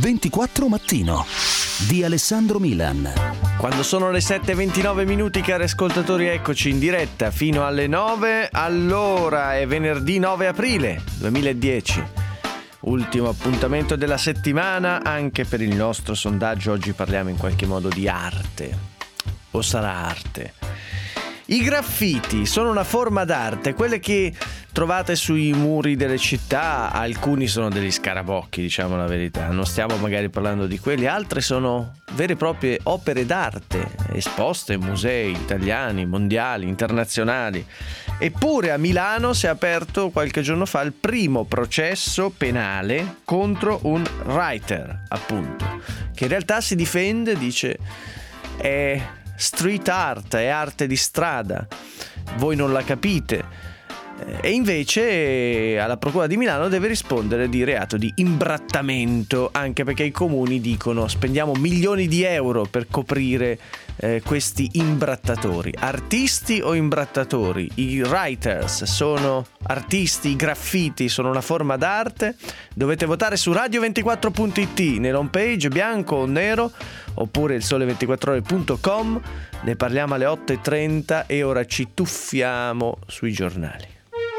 24 Mattino di Alessandro Milan. Quando sono le 7:29, cari ascoltatori, eccoci in diretta fino alle 9. Allora, è venerdì 9 aprile 2010. Ultimo appuntamento della settimana anche per il nostro sondaggio. Oggi parliamo in qualche modo di arte. O sarà arte? I graffiti sono una forma d'arte, quelle che trovate sui muri delle città. Alcuni sono degli scarabocchi, diciamo la verità, non stiamo magari parlando di quelli. Altre sono vere e proprie opere d'arte esposte in musei italiani, mondiali, internazionali. Eppure a Milano si è aperto qualche giorno fa il primo processo penale contro un writer, appunto, che in realtà si difende, dice è street art, è arte di strada, voi non la capite. E invece alla Procura di Milano deve rispondere di reato di imbrattamento, anche perché i comuni dicono spendiamo milioni di euro per coprire questi imbrattatori. Artisti o imbrattatori? I writers sono artisti, i graffiti sono una forma d'arte? Dovete votare su radio24.it nell'home page bianco o nero, oppure il sole24ore.com. Ne parliamo alle 8:30 e ora ci tuffiamo sui giornali.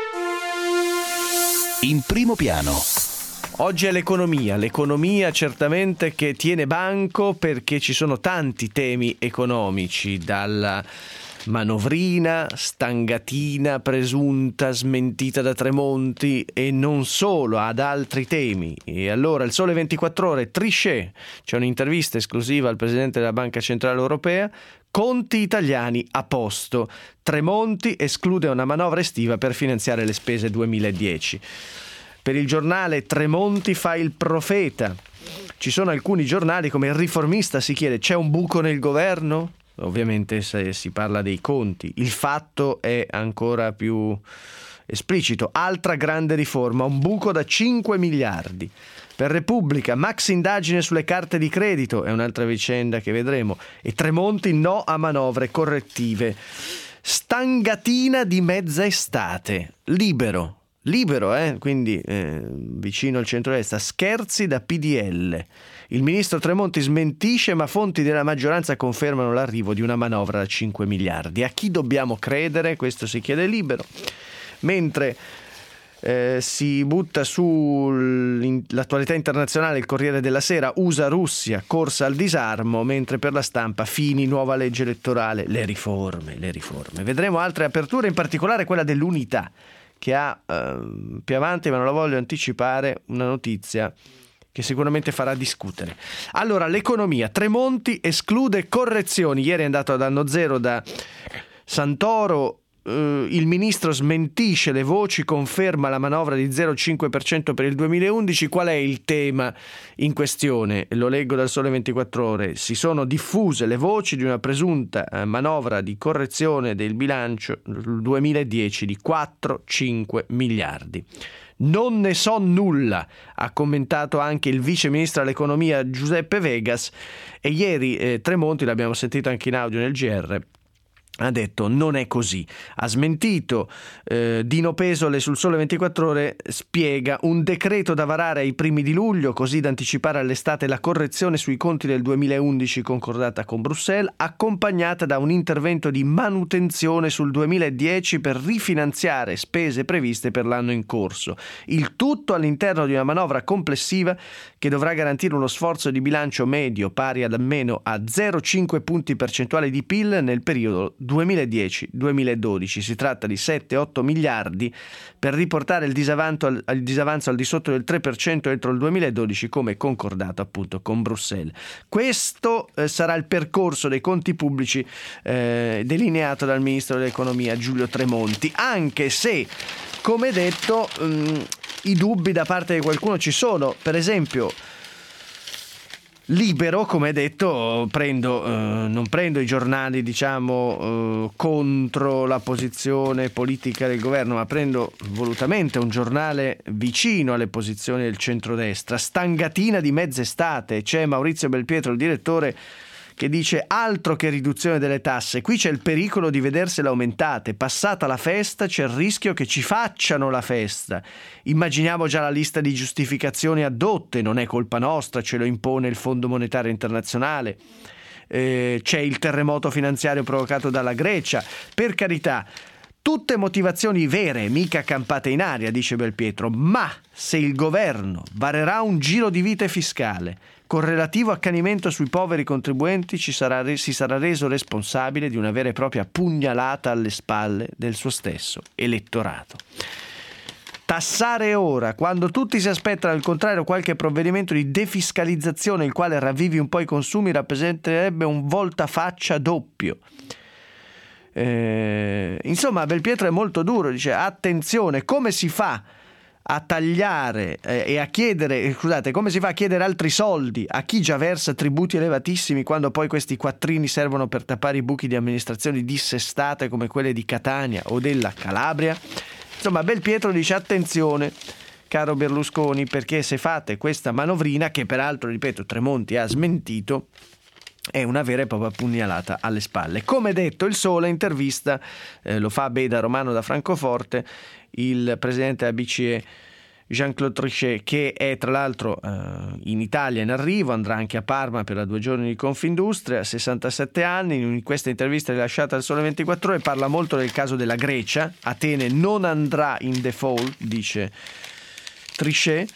In primo piano. Oggi è l'economia certamente che tiene banco, perché ci sono tanti temi economici, dalla manovrina, stangatina presunta, smentita da Tremonti, e non solo, ad altri temi. E allora il Sole 24 Ore, Trichet, c'è un'intervista esclusiva al Presidente della Banca Centrale Europea, conti italiani a posto, Tremonti esclude una manovra estiva per finanziare le spese 2010. Per il giornale Tremonti fa il profeta. Ci sono alcuni giornali come il Riformista si chiede c'è un buco nel governo? Ovviamente se si parla dei conti. Il Fatto è ancora più esplicito. Altra grande riforma, un buco da 5 miliardi. Per Repubblica, Max indagine sulle carte di credito, è un'altra vicenda che vedremo. E Tremonti no a manovre correttive. Stangatina di mezza estate. Libero, quindi vicino al centrodestra. Scherzi da PDL. Il ministro Tremonti smentisce, ma fonti della maggioranza confermano l'arrivo di una manovra da 5 miliardi. A chi dobbiamo credere? Questo si chiede Libero. Mentre si butta sull'attualità internazionale il Corriere della Sera, USA-Russia, corsa al disarmo, mentre per La Stampa Fini, nuova legge elettorale, le riforme. Vedremo altre aperture, in particolare quella dell'Unità, che ha più avanti, ma non la voglio anticipare, una notizia che sicuramente farà discutere. Allora, l'economia. Tremonti esclude correzioni. Ieri è andato ad anno zero da Santoro. Il ministro smentisce le voci, conferma la manovra di 0,5% per il 2011. Qual è il tema in questione? Lo leggo dal Sole 24 Ore. Si sono diffuse le voci di una presunta manovra di correzione del bilancio 2010 di 4-5 miliardi. Non ne so nulla, ha commentato anche il vice ministro all'economia Giuseppe Vegas, e ieri Tremonti, l'abbiamo sentito anche in audio nel GR, ha detto non è così. Ha smentito Dino Pesole sul Sole 24 Ore, spiega un decreto da varare ai primi di luglio, così da anticipare all'estate la correzione sui conti del 2011 concordata con Bruxelles, accompagnata da un intervento di manutenzione sul 2010 per rifinanziare spese previste per l'anno in corso. Il tutto all'interno di una manovra complessiva che dovrà garantire uno sforzo di bilancio medio pari ad almeno a 0,5 punti percentuali di PIL nel periodo 2010-2012. Si tratta di 7-8 miliardi per riportare il disavanzo al di sotto del 3% entro il 2012, come concordato appunto con Bruxelles. Questo sarà il percorso dei conti pubblici delineato dal ministro dell'economia Giulio Tremonti, anche se, come detto, i dubbi da parte di qualcuno ci sono. Per esempio Libero, come detto, non prendo i giornali, diciamo, contro la posizione politica del governo, ma prendo volutamente un giornale vicino alle posizioni del centrodestra. Stangatina di mezz'estate. C'è Maurizio Belpietro, il direttore, che dice: altro che riduzione delle tasse, qui c'è il pericolo di vedersele aumentate, passata la festa c'è il rischio che ci facciano la festa, immaginiamo già la lista di giustificazioni addotte, non è colpa nostra, ce lo impone il Fondo Monetario Internazionale, c'è il terremoto finanziario provocato dalla Grecia, per carità, tutte motivazioni vere, mica campate in aria, dice Belpietro, ma se il governo varerà un giro di vite fiscale con relativo accanimento sui poveri contribuenti si sarà reso responsabile di una vera e propria pugnalata alle spalle del suo stesso elettorato. Tassare ora, quando tutti si aspettano al contrario qualche provvedimento di defiscalizzazione il quale ravvivi un po' i consumi, rappresenterebbe un voltafaccia doppio. Insomma, Belpietro è molto duro, dice: attenzione, come si fa a tagliare e a chiedere, come si fa a chiedere altri soldi a chi già versa tributi elevatissimi quando poi questi quattrini servono per tappare i buchi di amministrazioni dissestate come quelle di Catania o della Calabria? Insomma, Belpietro dice: attenzione, caro Berlusconi, perché se fate questa manovrina, che peraltro, ripeto, Tremonti ha smentito, è una vera e propria pugnalata alle spalle. Come detto, il Sole intervista, lo fa Beda Romano da Francoforte, il presidente della BCE Jean-Claude Trichet, che è tra l'altro in Italia in arrivo, andrà anche a Parma per la 2 giorni di Confindustria, 67 anni. In questa intervista rilasciata al Sole 24 Ore parla molto del caso della Grecia. Atene non andrà in default, dice Trichet.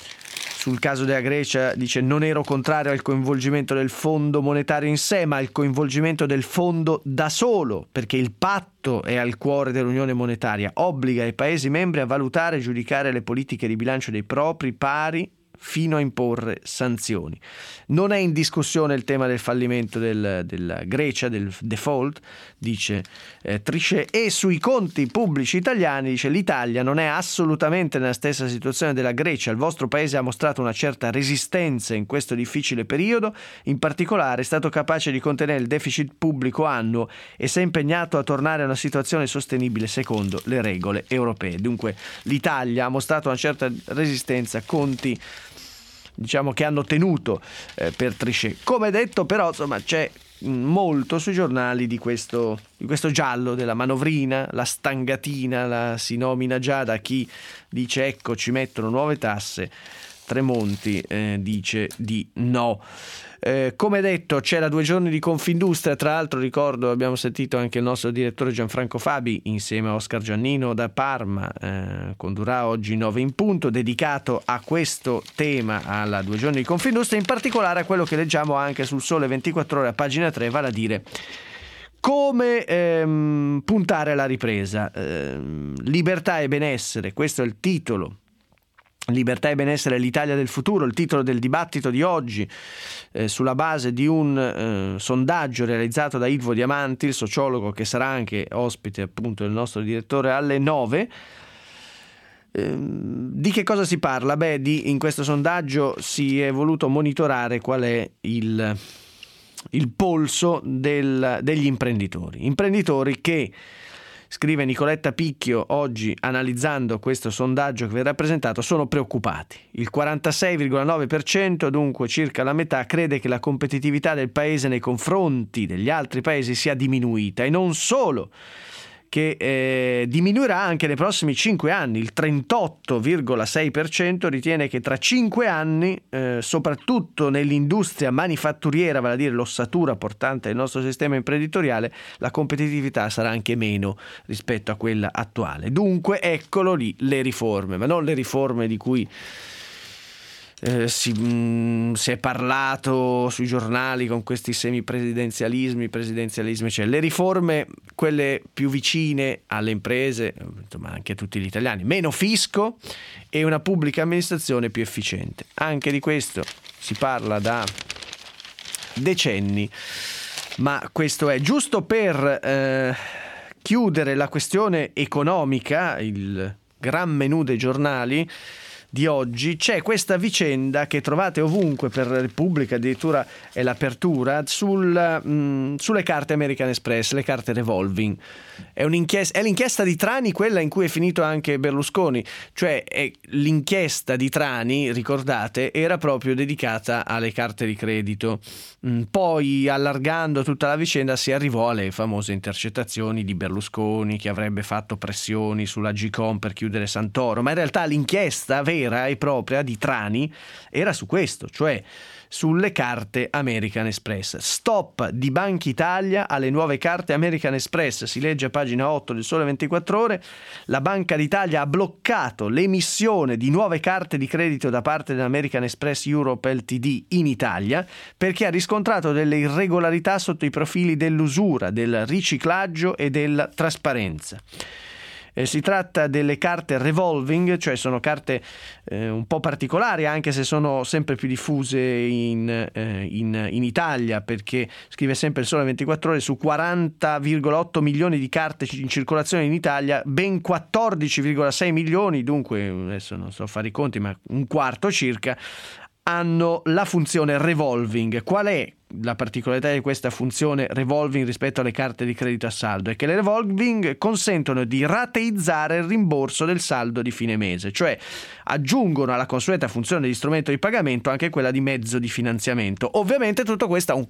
Sul caso della Grecia dice: non ero contrario al coinvolgimento del Fondo Monetario in sé, ma al coinvolgimento del Fondo da solo, perché il patto è al cuore dell'Unione Monetaria, obbliga i Paesi membri a valutare e giudicare le politiche di bilancio dei propri pari fino a imporre sanzioni. Non è in discussione il tema del fallimento della Grecia, del default, dice Trichet, e sui conti pubblici italiani dice: l'Italia non è assolutamente nella stessa situazione della Grecia, il vostro paese ha mostrato una certa resistenza in questo difficile periodo, in particolare è stato capace di contenere il deficit pubblico annuo e si è impegnato a tornare a una situazione sostenibile secondo le regole europee. Dunque l'Italia ha mostrato una certa resistenza, conti diciamo che hanno tenuto per Trichet. Come detto, però, insomma, c'è molto sui giornali di questo giallo della manovrina, la stangatina, si nomina già da chi dice: ecco, ci mettono nuove tasse. Tremonti dice di no. Come detto, c'è la 2 giorni di Confindustria, tra l'altro ricordo, abbiamo sentito anche il nostro direttore Gianfranco Fabi insieme a Oscar Giannino da Parma, condurrà oggi 9 in punto, dedicato a questo tema, alla 2 giorni di Confindustria, in particolare a quello che leggiamo anche sul Sole 24 Ore a pagina 3, vale a dire come puntare alla ripresa. Libertà e benessere, questo è il titolo. Libertà e benessere, l'Italia del futuro, il titolo del dibattito di oggi, sulla base di un sondaggio realizzato da Ilvo Diamanti, il sociologo che sarà anche ospite appunto del nostro direttore alle 9. Di che cosa si parla? In questo sondaggio si è voluto monitorare qual è il polso degli imprenditori che, scrive Nicoletta Picchio oggi analizzando questo sondaggio che verrà presentato, sono preoccupati. Il 46,9%, dunque circa la metà, crede che la competitività del paese nei confronti degli altri paesi sia diminuita, e non solo, che diminuirà anche nei prossimi 5 anni. Il 38,6% ritiene che tra 5 anni, soprattutto nell'industria manifatturiera, vale a dire l'ossatura portante del nostro sistema imprenditoriale, la competitività sarà anche meno rispetto a quella attuale. Dunque eccolo lì le riforme, ma non le riforme di cui si è parlato sui giornali con questi semipresidenzialismi, cioè le riforme, quelle più vicine alle imprese, ma anche a tutti gli italiani: meno fisco e una pubblica amministrazione più efficiente. Anche di questo si parla da decenni, ma questo è giusto per chiudere la questione economica, il gran menù dei giornali di oggi, c'è questa vicenda che trovate ovunque, per Repubblica addirittura è l'apertura, sulle carte American Express, le carte revolving. È l'inchiesta di Trani, quella in cui è finito anche Berlusconi, cioè l'inchiesta di Trani, ricordate, era proprio dedicata alle carte di credito. Poi, allargando tutta la vicenda, si arrivò alle famose intercettazioni di Berlusconi, che avrebbe fatto pressioni sulla Gcom per chiudere Santoro, ma in realtà l'inchiesta vera e propria di Trani era su questo, cioè sulle carte American Express. Stop di Banca Italia alle nuove carte American Express, si legge a pagina 8 del Sole 24 Ore. La Banca d'Italia ha bloccato l'emissione di nuove carte di credito da parte dell'American Express Europe Ltd in Italia perché ha riscontrato delle irregolarità sotto i profili dell'usura, del riciclaggio e della trasparenza. Si tratta delle carte revolving, cioè sono carte un po' particolari, anche se sono sempre più diffuse in Italia, perché scrive sempre il Sole 24 Ore, su 40,8 milioni di carte in circolazione in Italia, ben 14,6 milioni, dunque adesso non so fare i conti, ma un quarto circa, hanno la funzione revolving. Qual è la particolarità di questa funzione revolving rispetto alle carte di credito a saldo? È che le revolving consentono di rateizzare il rimborso del saldo di fine mese, cioè aggiungono alla consueta funzione di strumento di pagamento anche quella di mezzo di finanziamento. Ovviamente tutto questo ha un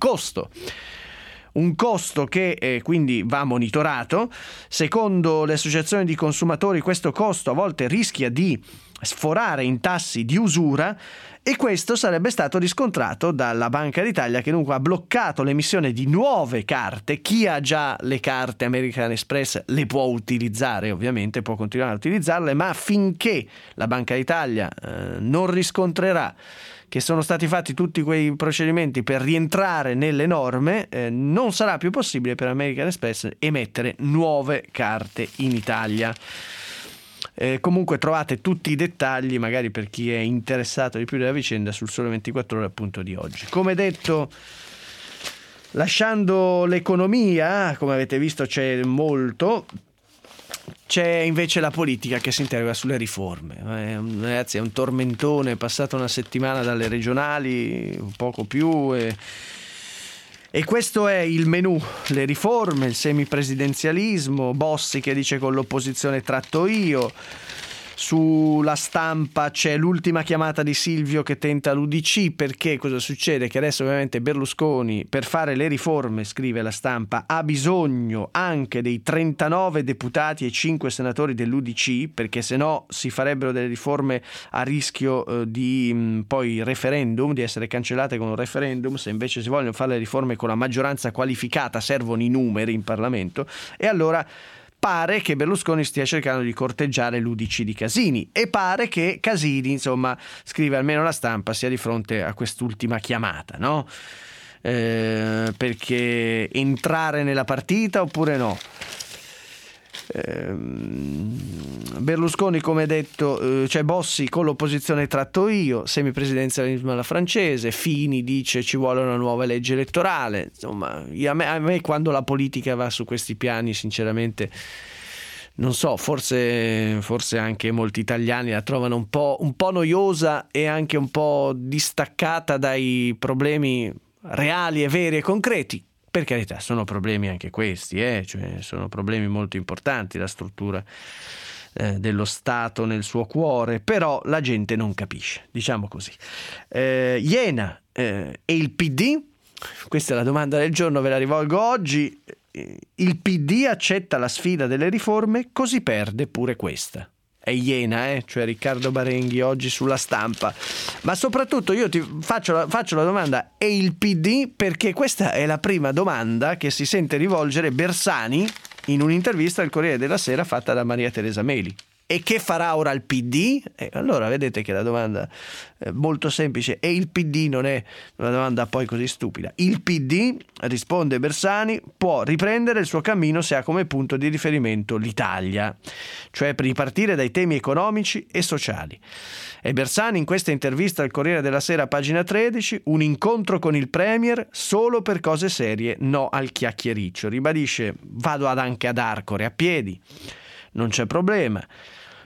costo che quindi va monitorato. Secondo le associazioni di consumatori questo costo a volte rischia di sforare in tassi di usura, e questo sarebbe stato riscontrato dalla Banca d'Italia, che dunque ha bloccato l'emissione di nuove carte. Chi ha già le carte American Express le può utilizzare, ovviamente può continuare a utilizzarle, ma finché la Banca d'Italia non riscontrerà che sono stati fatti tutti quei procedimenti per rientrare nelle norme, non sarà più possibile per American Express emettere nuove carte in Italia. Comunque trovate tutti i dettagli, magari per chi è interessato di più della vicenda, sul Sole 24 Ore appunto di oggi. Come detto, lasciando l'economia, come avete visto c'è molto, c'è invece la politica che si interroga sulle riforme. Ragazzi, è un tormentone, è passata una settimana dalle regionali, un poco più, e questo è il menù: le riforme, il semipresidenzialismo, Bossi che dice con l'opposizione tratto io. Sulla Stampa c'è l'ultima chiamata di Silvio che tenta l'UDC, perché cosa succede? Che adesso ovviamente Berlusconi, per fare le riforme, scrive la Stampa, ha bisogno anche dei 39 deputati e 5 senatori dell'UDC, perché se no si farebbero delle riforme a rischio di poi referendum, di essere cancellate con un referendum. Se invece si vogliono fare le riforme con la maggioranza qualificata servono i numeri in Parlamento, e allora pare che Berlusconi stia cercando di corteggiare l'UDC di Casini, e pare che Casini, insomma, scrive almeno la Stampa, sia di fronte a quest'ultima chiamata, no? Perché entrare nella partita oppure no? Berlusconi, come detto, cioè Bossi con l'opposizione tratto io, semipresidenzialismo alla francese, Fini dice ci vuole una nuova legge elettorale. Insomma, a me quando la politica va su questi piani, sinceramente non so, forse anche molti italiani la trovano un po' noiosa e anche un po' distaccata dai problemi reali e veri e concreti. Per carità, sono problemi anche questi, cioè sono problemi molto importanti, la struttura dello Stato nel suo cuore, però la gente non capisce, diciamo così. Iena e il PD, questa è la domanda del giorno, ve la rivolgo oggi. Il PD accetta la sfida delle riforme, così perde pure questa. È Iena, cioè Riccardo Barenghi oggi sulla Stampa. Ma soprattutto io ti faccio la domanda: è il PD? Perché questa è la prima domanda che si sente rivolgere Bersani in un'intervista al Corriere della Sera fatta da Maria Teresa Meli. E che farà ora il PD? Allora vedete che la domanda è molto semplice, e il PD non è una domanda poi così stupida. Il PD, risponde Bersani, può riprendere il suo cammino se ha come punto di riferimento l'Italia, cioè per ripartire dai temi economici e sociali. E Bersani in questa intervista al Corriere della Sera, pagina 13, un incontro con il Premier solo per cose serie, no al chiacchiericcio. Ribadisce: vado anche ad Arcore a piedi, non c'è problema.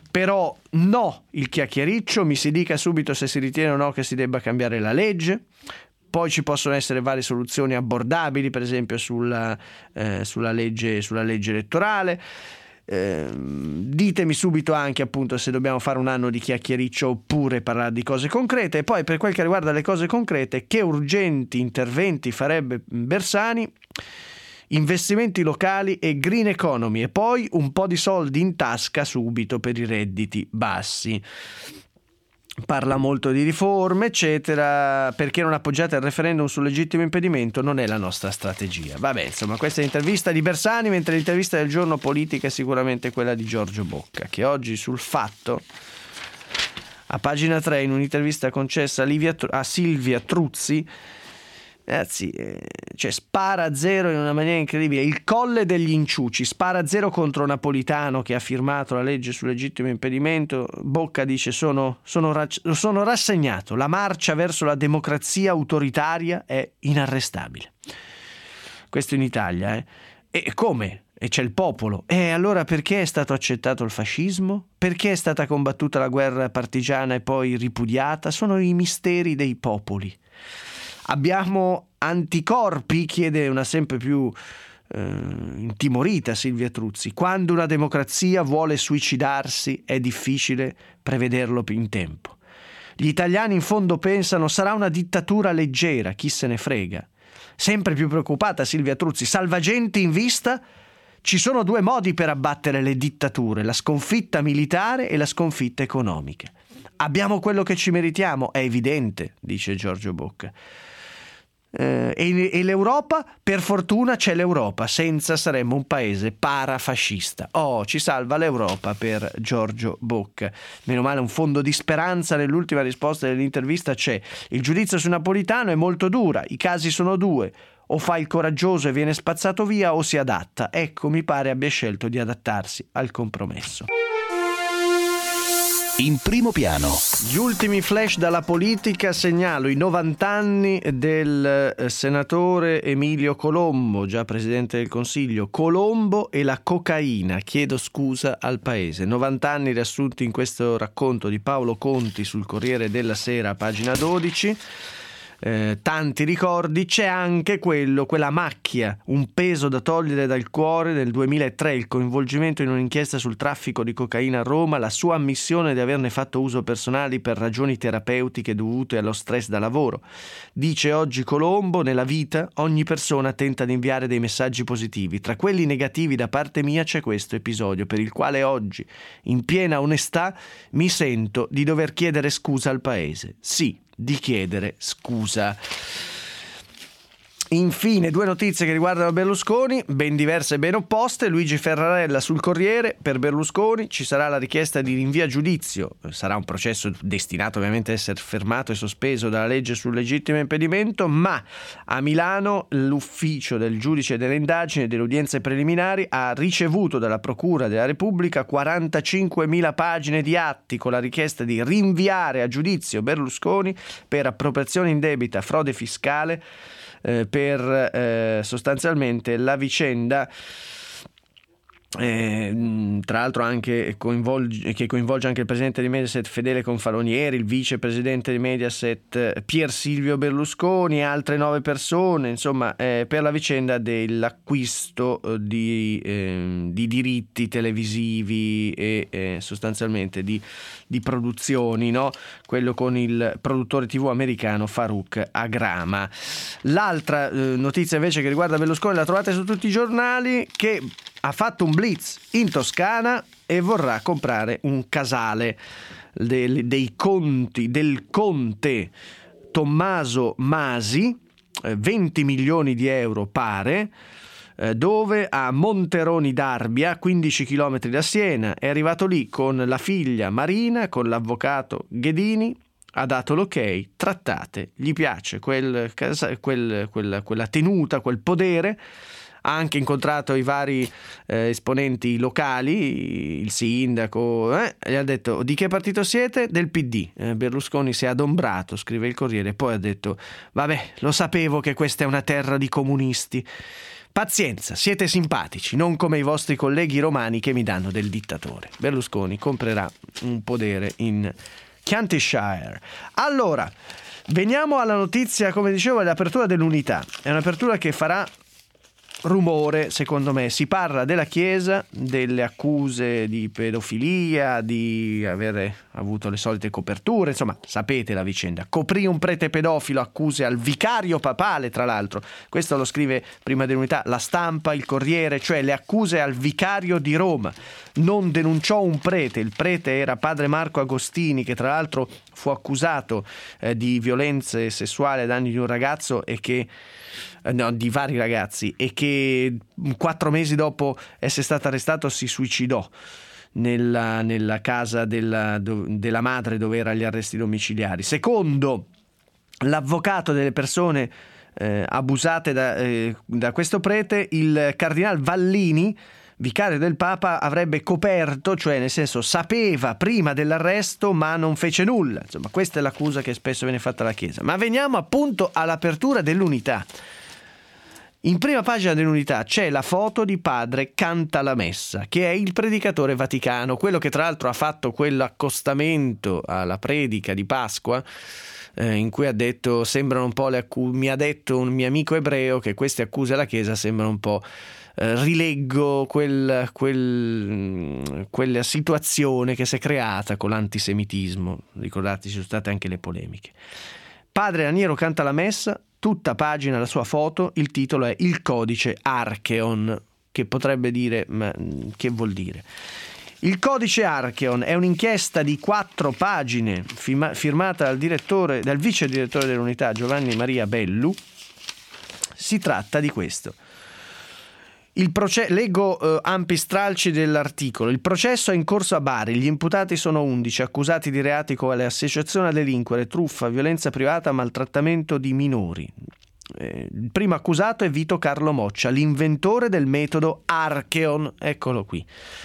Però no il chiacchiericcio, mi si dica subito se si ritiene o no che si debba cambiare la legge. Poi ci possono essere varie soluzioni abbordabili, per esempio sulla legge elettorale. Ditemi subito anche appunto se dobbiamo fare un anno di chiacchiericcio oppure parlare di cose concrete. E poi, per quel che riguarda le cose concrete, che urgenti interventi farebbe Bersani? Investimenti locali e green economy, e poi un po' di soldi in tasca subito per i redditi bassi. Parla molto di riforme, eccetera. Perché non appoggiate il referendum sul legittimo impedimento? Non è la nostra strategia. Vabbè, insomma, questa è l'intervista di Bersani, mentre l'intervista del giorno politica è sicuramente quella di Giorgio Bocca, che oggi sul Fatto, a pagina 3, in un'intervista concessa a Silvia Truzzi, ragazzi, cioè spara a zero in una maniera incredibile. Il Colle degli Inciuci spara a zero contro Napolitano, che ha firmato la legge sul legittimo impedimento. Bocca dice sono rassegnato, la marcia verso la democrazia autoritaria è inarrestabile. Questo in Italia, E come? E c'è il popolo. E allora perché è stato accettato il fascismo? Perché è stata combattuta la guerra partigiana e poi ripudiata? Sono i misteri dei popoli. Abbiamo anticorpi? Chiede una sempre più intimorita Silvia Truzzi. Quando una democrazia vuole suicidarsi è difficile prevederlo in tempo. Gli italiani in fondo pensano sarà una dittatura leggera, chi se ne frega. Sempre più preoccupata Silvia Truzzi, salvagenti in vista? Ci sono due modi per abbattere le dittature, la sconfitta militare e la sconfitta economica. Abbiamo quello che ci meritiamo, è evidente, dice Giorgio Bocca. E l'Europa? Per fortuna c'è l'Europa, senza saremmo un paese parafascista. Ci salva l'Europa per Giorgio Bocca. Meno male, un fondo di speranza nell'ultima risposta dell'intervista c'è. Il giudizio su Napolitano è molto dura, i casi sono due: o fa il coraggioso e viene spazzato via o si adatta. Ecco, mi pare abbia scelto di adattarsi al compromesso. In primo piano. Gli ultimi flash dalla politica, segnalo i 90 anni del senatore Emilio Colombo, già presidente del Consiglio. Colombo e la cocaina, chiedo scusa al paese. 90 anni riassunti in questo racconto di Paolo Conti sul Corriere della Sera, pagina 12. Tanti ricordi. C'è anche quella macchia, un peso da togliere dal cuore. Nel 2003 il coinvolgimento in un'inchiesta sul traffico di cocaina a Roma, la sua ammissione di averne fatto uso personale per ragioni terapeutiche dovute allo stress da lavoro. Dice oggi Colombo: nella vita ogni persona tenta di inviare dei messaggi positivi, tra quelli negativi da parte mia c'è questo episodio per il quale oggi, in piena onestà, mi sento di dover chiedere scusa al paese. Sì, di chiedere scusa. Infine, due notizie che riguardano Berlusconi, ben diverse e ben opposte. Luigi Ferrarella sul Corriere: per Berlusconi ci sarà la richiesta di rinvio a giudizio. Sarà un processo destinato ovviamente a essere fermato e sospeso dalla legge sul legittimo impedimento, ma a Milano l'ufficio del giudice delle indagini e delle udienze preliminari ha ricevuto dalla Procura della Repubblica 45.000 pagine di atti con la richiesta di rinviare a giudizio Berlusconi per appropriazione indebita, frode fiscale, per sostanzialmente la vicenda, tra l'altro anche che coinvolge anche il presidente di Mediaset Fedele Confalonieri, il vicepresidente di Mediaset Pier Silvio Berlusconi e altre 9 persone, insomma, per la vicenda dell'acquisto di diritti televisivi e sostanzialmente di produzioni, no? Quello con il produttore TV americano Farouk Agrama. L'altra notizia invece che riguarda Berlusconi la trovate su tutti i giornali, che ha fatto un blitz in Toscana e vorrà comprare un casale del conte Tommaso Masi, 20 milioni di euro pare, dove a Monteroni d'Arbia, 15 km da Siena. È arrivato lì con la figlia Marina, con l'avvocato Ghedini, ha dato l'ok, trattate, gli piace quella tenuta, quel podere. Ha anche incontrato i vari esponenti locali, il sindaco, gli ha detto: di che partito siete? Del PD. Berlusconi si è adombrato, scrive il Corriere, poi ha detto: vabbè, lo sapevo che questa è una terra di comunisti. Pazienza, siete simpatici, non come i vostri colleghi romani che mi danno del dittatore. Berlusconi comprerà un podere in Kentishire. Allora, veniamo alla notizia, come dicevo, dell'apertura dell'Unità. È un'apertura che farà rumore, secondo me. Si parla della Chiesa, delle accuse di pedofilia, di avere avuto le solite coperture, insomma, sapete la vicenda. Coprì un prete pedofilo, accuse al vicario papale, tra l'altro. Questo lo scrive prima dell'Unità La Stampa, il Corriere, cioè le accuse al vicario di Roma. Non denunciò un prete, il prete era padre Marco Agostini, che tra l'altro fu accusato di violenze sessuali ai danni di un ragazzo e che di vari ragazzi, e che 4 mesi dopo essere stato arrestato si suicidò nella casa della madre dove erano gli arresti domiciliari. Secondo l'avvocato delle persone abusate da questo prete, il cardinal Vallini, vicario del Papa, avrebbe coperto, cioè nel senso sapeva prima dell'arresto ma non fece nulla. Insomma, questa è l'accusa che spesso viene fatta alla Chiesa. Ma veniamo appunto all'apertura dell'Unità. In prima pagina dell'Unità c'è la foto di padre Cantalamessa, che è il predicatore vaticano, quello che tra l'altro ha fatto quell'accostamento alla predica di Pasqua, in cui ha detto, sembrano un po' mi ha detto un mio amico ebreo che queste accuse alla Chiesa sembrano un po', rileggo quella situazione che si è creata con l'antisemitismo. Ricordate, ci sono state anche le polemiche. Padre Raniero canta la messa, tutta pagina la sua foto, il titolo è Il codice Archeon, che potrebbe dire, ma che vuol dire? Il codice Archeon è un'inchiesta di 4 pagine firmata dal vice direttore dell'Unità Giovanni Maria Bellu. Si tratta di questo. Leggo ampi stralci dell'articolo. Il processo è in corso a Bari. Gli imputati sono 11, accusati di reati quali associazione a delinquere, truffa, violenza privata, maltrattamento di minori. Il primo accusato è Vito Carlo Moccia, l'inventore del metodo Archeon. Eccolo qui.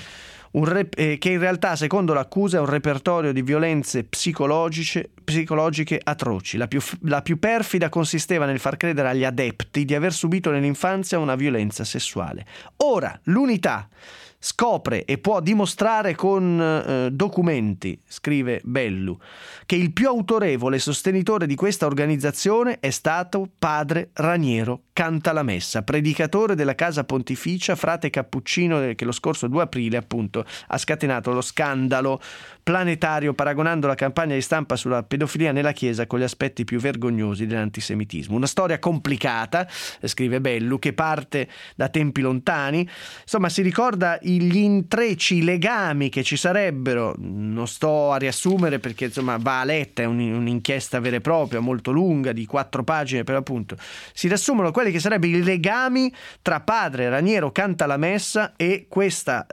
Che in realtà, secondo l'accusa, è un repertorio di violenze psicologiche atroci. La più perfida consisteva nel far credere agli adepti di aver subito nell'infanzia una violenza sessuale. Ora, l'Unità scopre e può dimostrare con documenti, scrive Bellu, che il più autorevole sostenitore di questa organizzazione è stato padre Raniero Cantalamessa, predicatore della Casa Pontificia, frate cappuccino, che lo scorso 2 aprile appunto ha scatenato lo scandalo planetario paragonando la campagna di stampa sulla pedofilia nella Chiesa con gli aspetti più vergognosi dell'antisemitismo. Una storia complicata, scrive Bellu, che parte da tempi lontani. Insomma, si ricorda gli intrecci, i legami che ci sarebbero. Non sto a riassumere perché insomma va letta, è un'inchiesta vera e propria, molto lunga, di 4 pagine per appunto. Si riassumono quelli che sarebbero i legami tra padre Raniero Cantalamessa e questa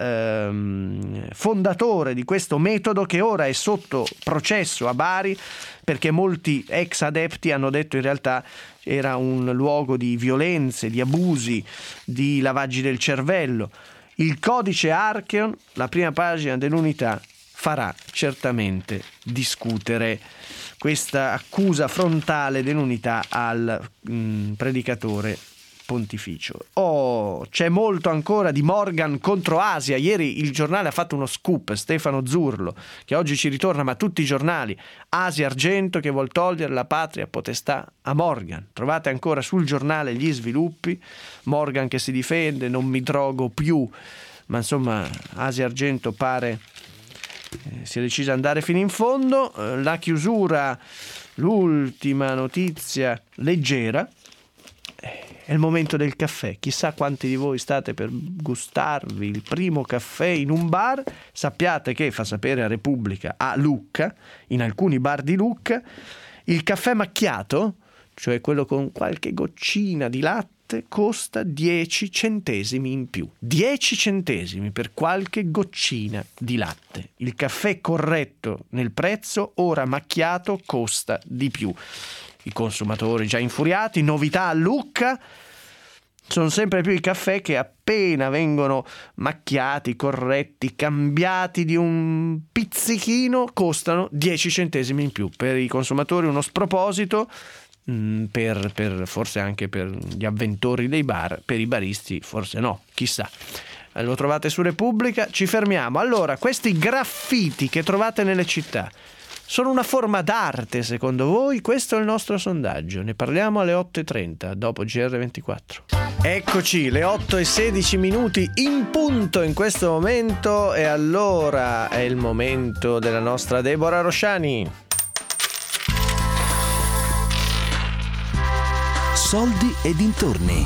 fondatore di questo metodo, che ora è sotto processo a Bari perché molti ex adepti hanno detto in realtà era un luogo di violenze, di abusi, di lavaggi del cervello. Il codice Archeon, la prima pagina dell'Unità, farà certamente discutere questa accusa frontale dell'Unità al predicatore pontificio. C'è molto ancora di Morgan contro Asia. Ieri il giornale ha fatto uno scoop, Stefano Zurlo, che oggi ci ritorna, ma tutti i giornali. Asia Argento che vuol togliere la patria potestà a Morgan. Trovate ancora sul giornale gli sviluppi. Morgan che si difende, non mi drogo più, ma insomma Asia Argento pare si è decisa ad andare fino in fondo. La chiusura, l'ultima notizia leggera, è il momento del caffè. Chissà quanti di voi state per gustarvi il primo caffè in un bar. Sappiate che, fa sapere a Repubblica, a Lucca, in alcuni bar di Lucca, il caffè macchiato, cioè quello con qualche goccina di latte, costa 10 centesimi in più. 10 centesimi per qualche goccina di latte. Il caffè corretto nel prezzo, ora macchiato, costa di più. I consumatori già infuriati. Novità a Lucca: sono sempre più i caffè che appena vengono macchiati, corretti, cambiati di un pizzichino, costano 10 centesimi in più. Per i consumatori uno sproposito, per forse anche per gli avventori dei bar, per i baristi forse no, chissà. Lo trovate su Repubblica. Ci fermiamo. Allora, questi graffiti che trovate nelle città sono una forma d'arte secondo voi? Questo è il nostro sondaggio. Ne parliamo alle 8:30 dopo GR24. Eccoci, le 8:16 in punto in questo momento, e allora è il momento della nostra Deborah Rosciani. Soldi e dintorni.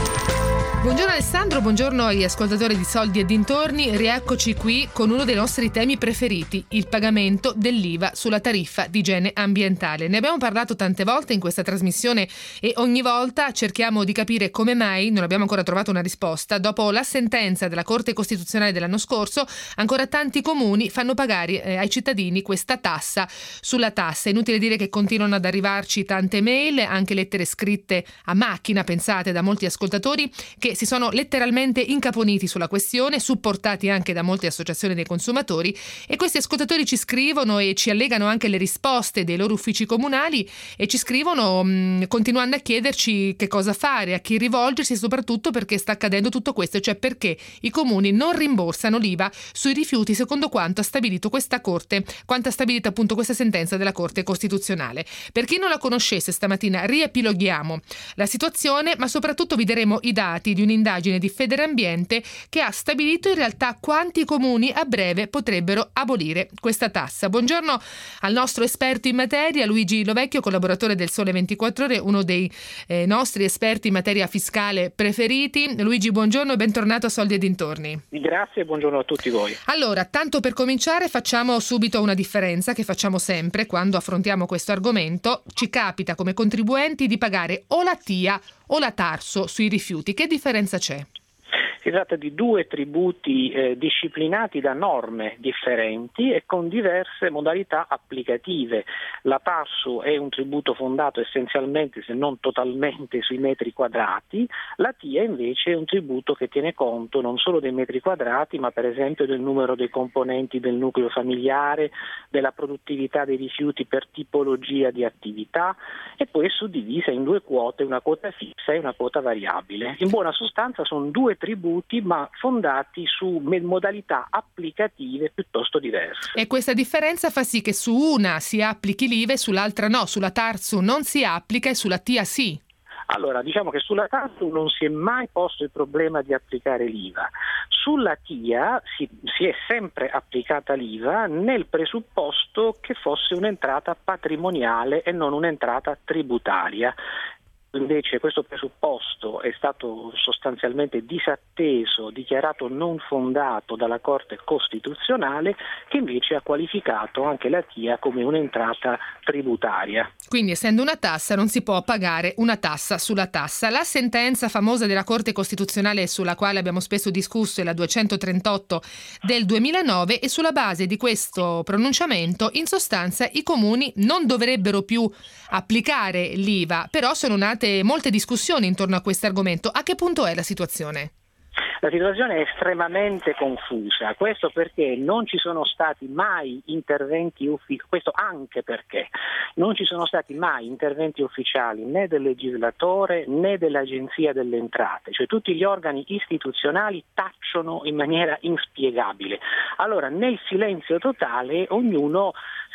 Buongiorno Alessandro, buongiorno agli ascoltatori di Soldi e dintorni. Rieccoci qui con uno dei nostri temi preferiti, il pagamento dell'IVA sulla tariffa di igiene ambientale. Ne abbiamo parlato tante volte in questa trasmissione e ogni volta cerchiamo di capire come mai non abbiamo ancora trovato una risposta. Dopo la sentenza della Corte Costituzionale dell'anno scorso, ancora tanti comuni fanno pagare ai cittadini questa tassa sulla tassa. È inutile dire che continuano ad arrivarci tante mail, anche lettere scritte a macchina, pensate, da molti ascoltatori che si sono letteralmente incaponiti sulla questione, supportati anche da molte associazioni dei consumatori, e questi ascoltatori ci scrivono e ci allegano anche le risposte dei loro uffici comunali e ci scrivono continuando a chiederci che cosa fare, a chi rivolgersi, soprattutto perché sta accadendo tutto questo, cioè perché i comuni non rimborsano l'IVA sui rifiuti secondo quanto ha stabilito questa Corte, quanto ha stabilito appunto questa sentenza della Corte Costituzionale. Per chi non la conoscesse, stamattina riepiloghiamo la situazione, ma soprattutto vi daremo i dati di un'indagine di Federambiente che ha stabilito in realtà quanti comuni a breve potrebbero abolire questa tassa. Buongiorno al nostro esperto in materia, Luigi Lovecchio, collaboratore del Sole 24 Ore, uno dei nostri esperti in materia fiscale preferiti. Luigi, buongiorno e bentornato a Soldi e dintorni. Grazie e buongiorno a tutti voi. Allora, tanto per cominciare facciamo subito una differenza che facciamo sempre quando affrontiamo questo argomento. Ci capita come contribuenti di pagare o la TIA o la TARSU sui rifiuti. Che differenza c'è? Si tratta di due tributi disciplinati da norme differenti e con diverse modalità applicative. La TARSU è un tributo fondato essenzialmente, se non totalmente, sui metri quadrati. La TIA invece è un tributo che tiene conto non solo dei metri quadrati, ma per esempio del numero dei componenti del nucleo familiare, della produttività dei rifiuti per tipologia di attività, e poi è suddivisa in due quote, una quota fissa e una quota variabile. In buona sostanza sono due tributi ma fondati su modalità applicative piuttosto diverse. E questa differenza fa sì che su una si applichi l'IVA e sull'altra no, sulla TARSU non si applica e sulla TIA sì. Allora, diciamo che sulla TARSU non si è mai posto il problema di applicare l'IVA. Sulla TIA si è sempre applicata l'IVA nel presupposto che fosse un'entrata patrimoniale e non un'entrata tributaria. Invece questo presupposto è stato sostanzialmente disatteso, dichiarato non fondato dalla Corte Costituzionale, che invece ha qualificato anche la TIA come un'entrata tributaria. Quindi, essendo una tassa, non si può pagare una tassa sulla tassa. La sentenza famosa della Corte Costituzionale, sulla quale abbiamo spesso discusso, è la 238 del 2009, e sulla base di questo pronunciamento, in sostanza, i comuni non dovrebbero più applicare l'IVA, però sono nate molte discussioni intorno a questo argomento. A che punto è la situazione? La situazione è estremamente confusa, questo perché non ci sono stati mai interventi ufficiali, questo anche perché non ci sono stati mai interventi ufficiali né del legislatore né dell'Agenzia delle Entrate, cioè tutti gli organi istituzionali tacciono in maniera inspiegabile. Allora, nel silenzio totale ognuno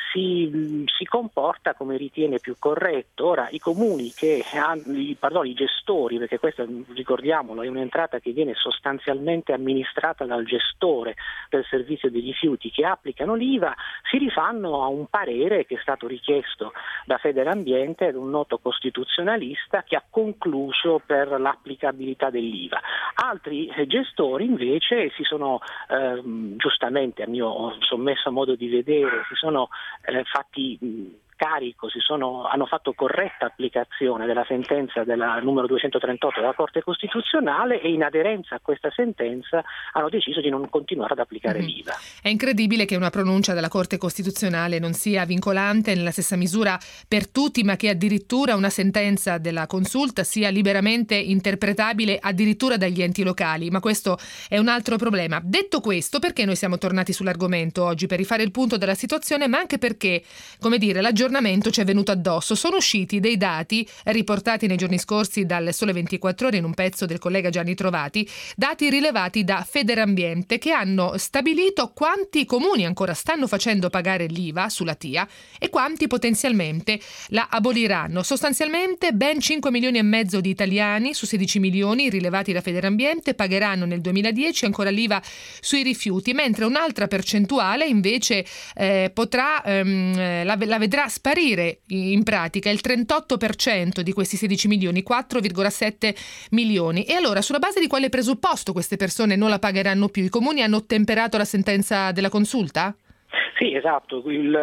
si comporta come ritiene più corretto. Ora i comuni che hanno, i gestori, perché questa, ricordiamolo, è un'entrata che viene sostanzialmente amministrata dal gestore del servizio dei rifiuti, che applicano l'IVA, si rifanno a un parere che è stato richiesto da Federambiente, ad un noto costituzionalista, che ha concluso per l'applicabilità dell'IVA. Altri gestori invece si sono giustamente, a mio sommesso modo di vedere, si sono fatti carico, hanno fatto corretta applicazione della sentenza della numero 238 della Corte Costituzionale, e in aderenza a questa sentenza hanno deciso di non continuare ad applicare l'IVA. È incredibile che una pronuncia della Corte Costituzionale non sia vincolante nella stessa misura per tutti, ma che addirittura una sentenza della Consulta sia liberamente interpretabile addirittura dagli enti locali, ma questo è un altro problema. Detto questo, perché noi siamo tornati sull'argomento oggi? Per rifare il punto della situazione, ma anche perché, come dire, la giornata aggiornamento ci è venuto addosso. Sono usciti dei dati riportati nei giorni scorsi dal Sole 24 Ore in un pezzo del collega Gianni Trovati, dati rilevati da Federambiente, che hanno stabilito quanti comuni ancora stanno facendo pagare l'IVA sulla TIA e quanti potenzialmente la aboliranno. Sostanzialmente ben 5 milioni e mezzo di italiani su 16 milioni rilevati da Federambiente pagheranno nel 2010 ancora l'IVA sui rifiuti, mentre un'altra percentuale invece la vedrà sparire in pratica. Il 38% di questi 16 milioni, 4,7 milioni. E allora, sulla base di quale presupposto queste persone non la pagheranno più? I comuni hanno ottemperato la sentenza della consulta? Sì, esatto.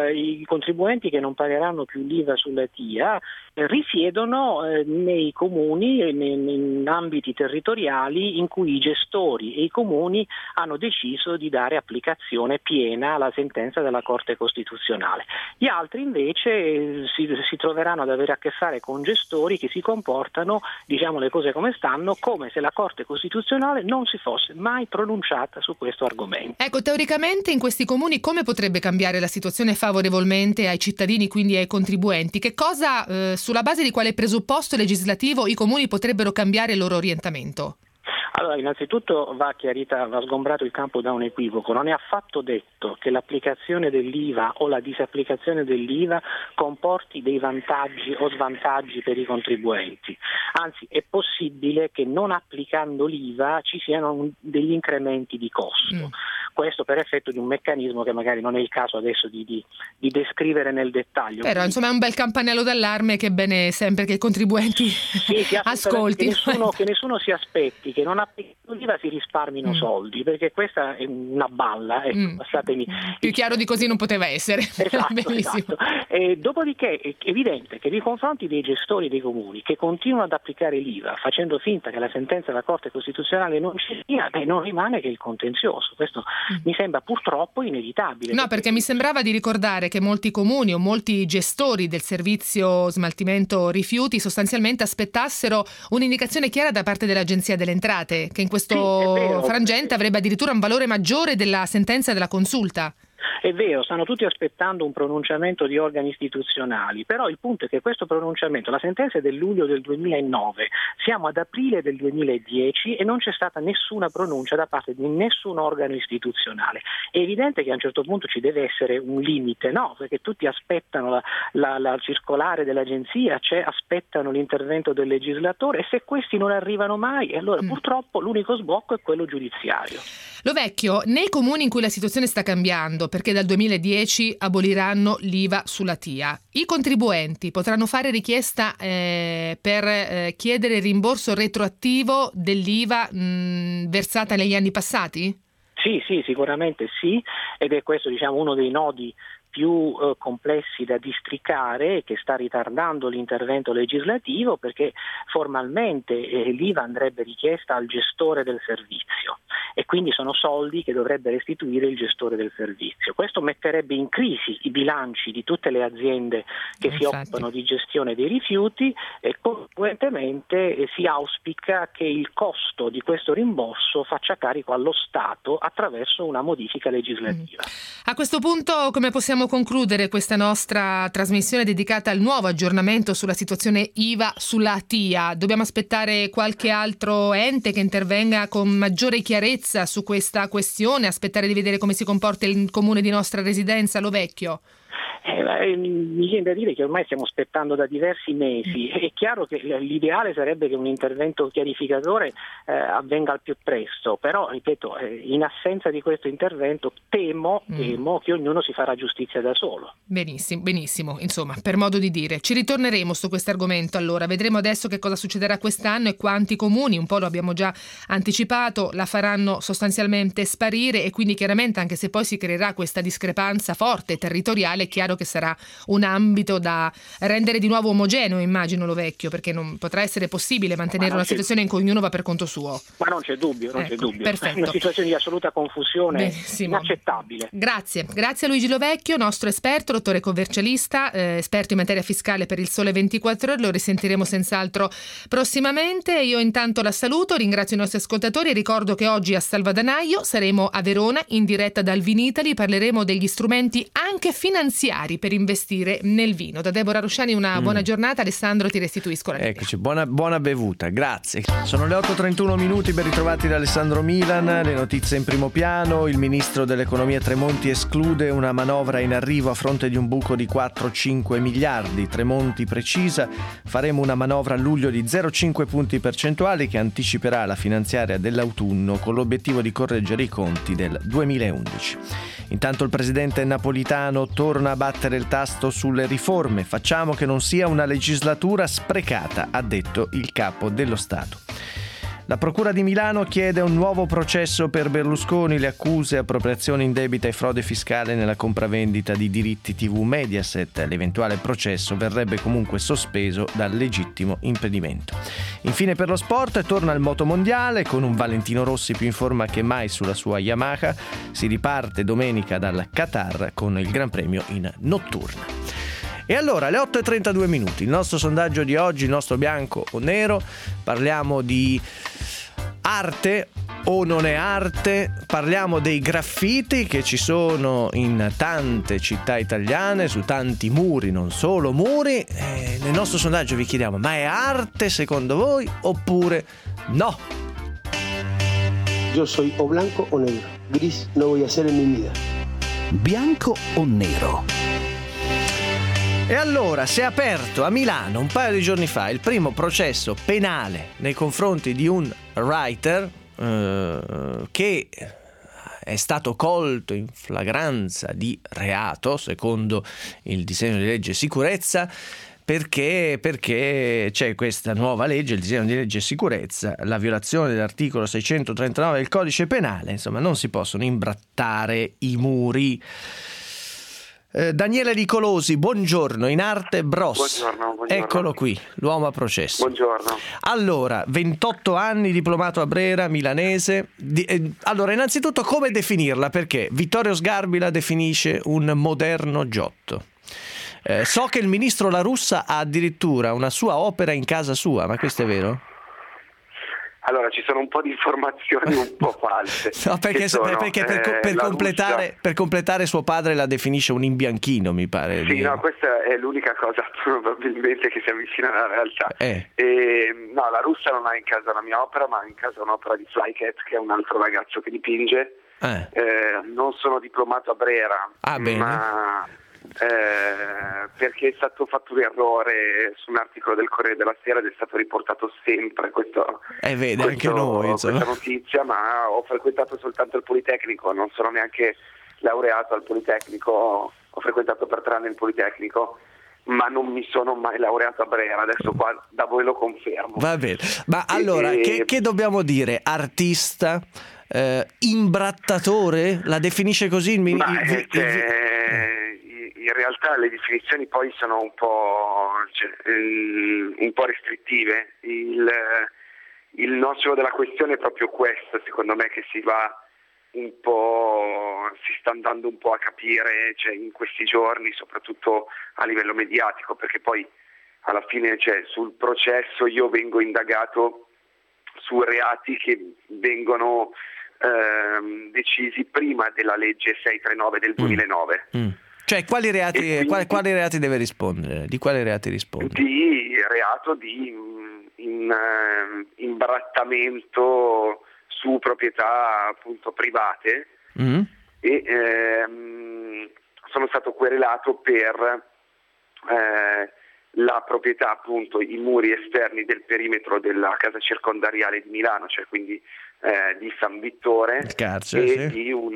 I contribuenti che non pagheranno più l'IVA sulla TIA risiedono nei comuni e in ambiti territoriali in cui i gestori e i comuni hanno deciso di dare applicazione piena alla sentenza della Corte Costituzionale. Gli altri invece si troveranno ad avere a che fare con gestori che si comportano, diciamo le cose come stanno, come se la Corte Costituzionale non si fosse mai pronunciata su questo argomento. Ecco, teoricamente in questi comuni come potrebbe cambiare la situazione favorevolmente ai cittadini, quindi ai contribuenti? Che cosa, sulla base di quale presupposto legislativo i comuni potrebbero cambiare il loro orientamento? Allora, innanzitutto va sgombrato il campo da un equivoco. Non è affatto detto che l'applicazione dell'IVA o la disapplicazione dell'IVA comporti dei vantaggi o svantaggi per i contribuenti. Anzi, è possibile che non applicando l'IVA ci siano degli incrementi di costo. Questo per effetto di un meccanismo che magari non è il caso adesso di descrivere nel dettaglio. Però insomma è un bel campanello d'allarme che è bene sempre che i contribuenti ascoltino. Che nessuno si aspetti che non applicando l'IVA si risparmino soldi, perché questa è una balla. Passatemi. Più chiaro di così non poteva essere. Esatto. Dopodiché è evidente che nei confronti dei gestori dei comuni che continuano ad applicare l'IVA facendo finta che la sentenza della Corte Costituzionale non ci sia, non rimane che il contenzioso. Questo mi sembra purtroppo inevitabile. No, perché mi sembrava di ricordare che molti comuni o molti gestori del servizio smaltimento rifiuti sostanzialmente aspettassero un'indicazione chiara da parte dell'Agenzia delle Entrate, che in questo frangente avrebbe addirittura un valore maggiore della sentenza della consulta. È vero, stanno tutti aspettando un pronunciamento di organi istituzionali, però il punto è che questo pronunciamento, la sentenza è del luglio del 2009, siamo ad aprile del 2010 e non c'è stata nessuna pronuncia da parte di nessun organo istituzionale. È evidente che a un certo punto ci deve essere un limite, no? Perché tutti aspettano la circolare dell'agenzia, aspettano l'intervento del legislatore, e se questi non arrivano mai, allora purtroppo l'unico sbocco è quello giudiziario. Lovecchio, nei comuni in cui la situazione sta cambiando, perché dal 2010 aboliranno l'IVA sulla TIA, i contribuenti potranno fare richiesta per chiedere il rimborso retroattivo dell'IVA versata negli anni passati? Sì, sicuramente sì, ed è questo uno dei nodi più complessi da districare, che sta ritardando l'intervento legislativo, perché formalmente l'IVA andrebbe richiesta al gestore del servizio e quindi sono soldi che dovrebbe restituire il gestore del servizio. Questo metterebbe in crisi i bilanci di tutte le aziende che si occupano di gestione dei rifiuti e conseguentemente si auspica che il costo di questo rimborso faccia carico allo Stato attraverso una modifica legislativa. A questo punto come possiamo concludere questa nostra trasmissione dedicata al nuovo aggiornamento sulla situazione IVA sulla TIA? Dobbiamo aspettare qualche altro ente che intervenga con maggiore chiarezza su questa questione, aspettare di vedere come si comporta il comune di nostra residenza, Lovecchio? Mi viene da dire che ormai stiamo aspettando da diversi mesi. È chiaro che l'ideale sarebbe che un intervento chiarificatore avvenga al più presto, però ripeto, in assenza di questo intervento temo che ognuno si farà giustizia da solo. Benissimo, insomma, per modo di dire. Ci ritorneremo su questo argomento, allora vedremo adesso che cosa succederà quest'anno e quanti comuni, un po' lo abbiamo già anticipato, la faranno sostanzialmente sparire, e quindi chiaramente anche se poi si creerà questa discrepanza forte territoriale, è chiaro che sarà un ambito da rendere di nuovo omogeneo, immagino, Lovecchio, perché non potrà essere possibile mantenere una situazione in cui ognuno va per conto suo. Ma non c'è dubbio. Perfetto. È una situazione di assoluta confusione. Benissimo. Inaccettabile. Grazie a Luigi Lovecchio, nostro esperto, dottore commercialista, esperto in materia fiscale per il Sole 24 Ore. Lo risentiremo senz'altro prossimamente. Io intanto la saluto, ringrazio i nostri ascoltatori e ricordo che oggi a Salvadanaio saremo a Verona in diretta dal Vinitaly, parleremo degli strumenti anche finanziari miliari per investire nel vino. Da Deborah Rusciani una buona giornata. Alessandro, ti restituisco la linea. Eccoci, buona bevuta, grazie. Sono le 8:31 minuti, ben ritrovati da Alessandro Milan. Le notizie in primo piano. Il ministro dell'economia Tremonti esclude una manovra in arrivo a fronte di un buco di 4-5 miliardi. Tremonti precisa: faremo una manovra a luglio di 0,5 punti percentuali che anticiperà la finanziaria dell'autunno con l'obiettivo di correggere i conti del 2011. Intanto il presidente Napolitano torna a battere il tasto sulle riforme. Facciamo che non sia una legislatura sprecata, ha detto il capo dello Stato. La Procura di Milano chiede un nuovo processo per Berlusconi, le accuse, appropriazione indebita e frode fiscale nella compravendita di diritti TV Mediaset. L'eventuale processo verrebbe comunque sospeso dal legittimo impedimento. Infine per lo sport torna il motomondiale con un Valentino Rossi più in forma che mai sulla sua Yamaha. Si riparte domenica dal Qatar con il Gran Premio in notturna. E allora, alle 8:32 minuti, il nostro sondaggio di oggi, il nostro bianco o nero, parliamo di arte o non è arte, parliamo dei graffiti che ci sono in tante città italiane, su tanti muri, non solo muri. Nel nostro sondaggio vi chiediamo: ma è arte secondo voi oppure no? Yo soy o blanco o negro, gris no voy a ser en mi vida. Bianco o nero? E allora si è aperto a Milano un paio di giorni fa il primo processo penale nei confronti di un writer che è stato colto in flagranza di reato secondo il disegno di legge sicurezza perché c'è questa nuova legge, il disegno di legge sicurezza, la violazione dell'articolo 639 del codice penale, insomma non si possono imbrattare i muri. Daniele Nicolosi, buongiorno, in arte Bros. Buongiorno. Eccolo qui, l'uomo a processo. Buongiorno. Allora, 28 anni, diplomato a Brera, milanese. Allora, innanzitutto come definirla? Perché Vittorio Sgarbi la definisce un moderno Giotto. So che il ministro La Russa ha addirittura una sua opera in casa sua, ma questo è vero? Allora, ci sono un po' di informazioni un po' false. No, perché per completare suo padre la definisce un imbianchino, mi pare. Sì, no, questa è l'unica cosa probabilmente che si avvicina alla realtà. No, La Russa non ha in casa la mia opera, ma ha in casa un'opera di Flycat, che è un altro ragazzo che dipinge. Non sono diplomato a Brera, ma perché è stato fatto un errore su un articolo del Corriere della Sera ed è stato riportato sempre questa notizia, ma ho frequentato soltanto il Politecnico, non sono neanche laureato al Politecnico, ho frequentato per 3 anni il Politecnico, ma non mi sono mai laureato a Brera, adesso qua da voi lo confermo. Va bene, ma allora che dobbiamo dire? Artista? Imbrattatore? La definisce così? In realtà le definizioni poi sono un po' restrittive. Il nocciolo della questione è proprio questo, secondo me, che si sta andando un po' a capire, in questi giorni, soprattutto a livello mediatico, perché poi alla fine sul processo io vengo indagato su reati che vengono decisi prima della legge 639 del 2009. Cioè, quali reati deve rispondere? Di quali reati risponde? Di reato di imbrattamento su proprietà appunto private e sono stato querelato per la proprietà, appunto, i muri esterni del perimetro della casa circondariale di Milano, cioè quindi di San Vittore, il carcere, e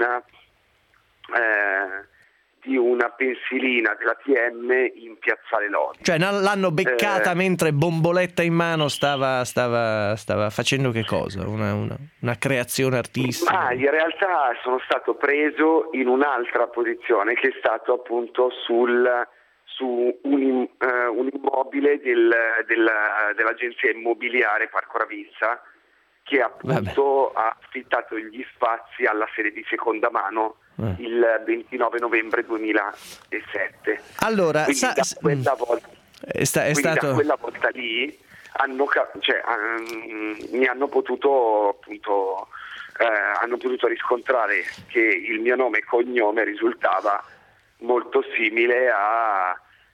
di una pensilina della TM in Piazzale Lodi. Cioè l'hanno beccata mentre bomboletta in mano stava facendo che cosa? Una creazione artistica? Ma in realtà sono stato preso in un'altra posizione, che è stato appunto su un immobile dell'agenzia immobiliare Parco Ravizza, che appunto ha affittato gli spazi alla sede di seconda mano il 29 novembre 2007. Allora, da quella volta lì mi hanno potuto riscontrare che il mio nome e cognome risultava molto simile a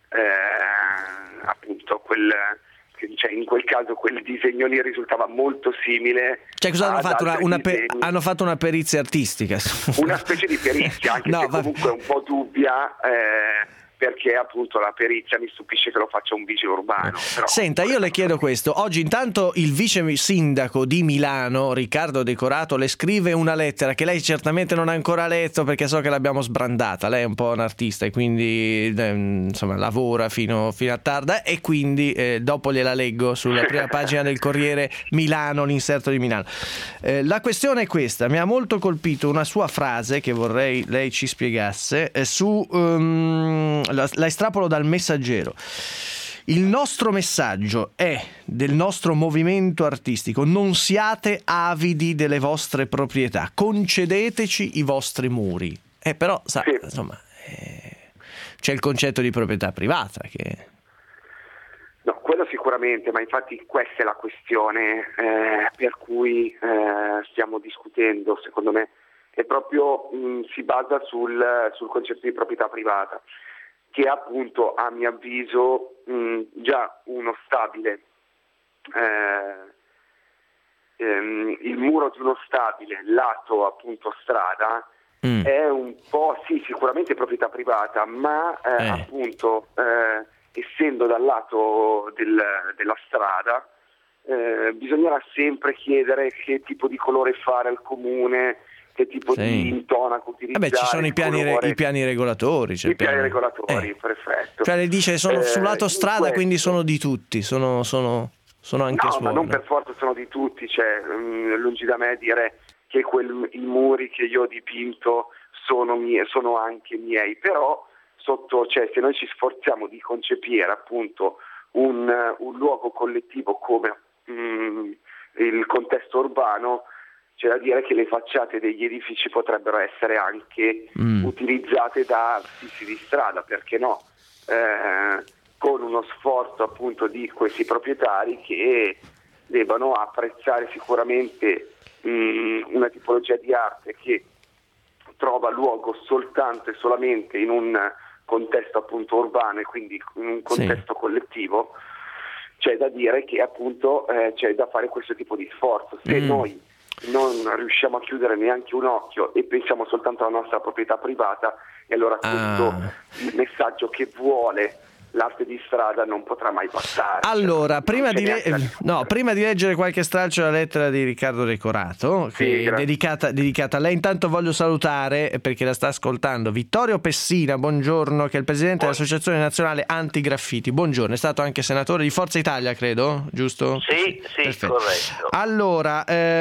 appunto cioè in quel caso quel disegno lì risultava molto simile. Cioè cosa hanno fatto? Hanno fatto una perizia artistica? Una specie di perizia, anche se comunque un po' dubbia, perché appunto la perizia mi stupisce che lo faccia un vice urbano. Però, senta, io le chiedo questo. Oggi intanto il vice sindaco di Milano, Riccardo Decorato, le scrive una lettera che lei certamente non ha ancora letto, perché so che l'abbiamo sbrandata. Lei è un po' un artista e quindi insomma lavora fino a tarda, e quindi dopo gliela leggo sulla prima pagina del Corriere Milano, l'inserto di Milano. La questione è questa: mi ha molto colpito una sua frase che vorrei lei ci spiegasse la estrapolo dal Messaggero. Il nostro messaggio è del nostro movimento artistico: non siate avidi delle vostre proprietà, concedeteci i vostri muri. Però insomma c'è il concetto di proprietà privata che... No, quello sicuramente, ma infatti questa è la questione per cui stiamo discutendo, secondo me, e proprio si basa sul concetto di proprietà privata, che è appunto, a mio avviso, già uno stabile, il muro di uno stabile lato appunto strada è un po', sì, sicuramente proprietà privata, ma appunto essendo dal lato della strada bisognerà sempre chiedere che tipo di colore fare al comune, che tipo di intonaco utilizzare. Ci sono i piani regolatori. I piani regolatori, perfetto. Cioè le dice sono sul lato strada, quindi sono di tutti, sono anche suoi. Ma non per forza sono di tutti, cioè lungi da me dire che i muri che io ho dipinto sono anche miei, però cioè, se noi ci sforziamo di concepire appunto un luogo collettivo come il contesto urbano, c'è da dire che le facciate degli edifici potrebbero essere anche utilizzate da artisti di strada, perché no? Con uno sforzo appunto di questi proprietari che debbano apprezzare sicuramente una tipologia di arte che trova luogo soltanto e solamente in un contesto appunto urbano, e quindi in un contesto collettivo. C'è da dire che appunto c'è da fare questo tipo di sforzo. Se noi non riusciamo a chiudere neanche un occhio e pensiamo soltanto alla nostra proprietà privata, e allora tutto il messaggio che vuole l'arte di strada non potrà mai passare. Allora, prima di leggere qualche stralcio della lettera di Riccardo Decorato, che è dedicata a lei, intanto voglio salutare, perché la sta ascoltando, Vittorio Pessina, buongiorno, che è il presidente dell'Associazione Nazionale Antigraffiti. Buongiorno, è stato anche senatore di Forza Italia, credo, giusto? Sì, perfetto. Corretto. Allora,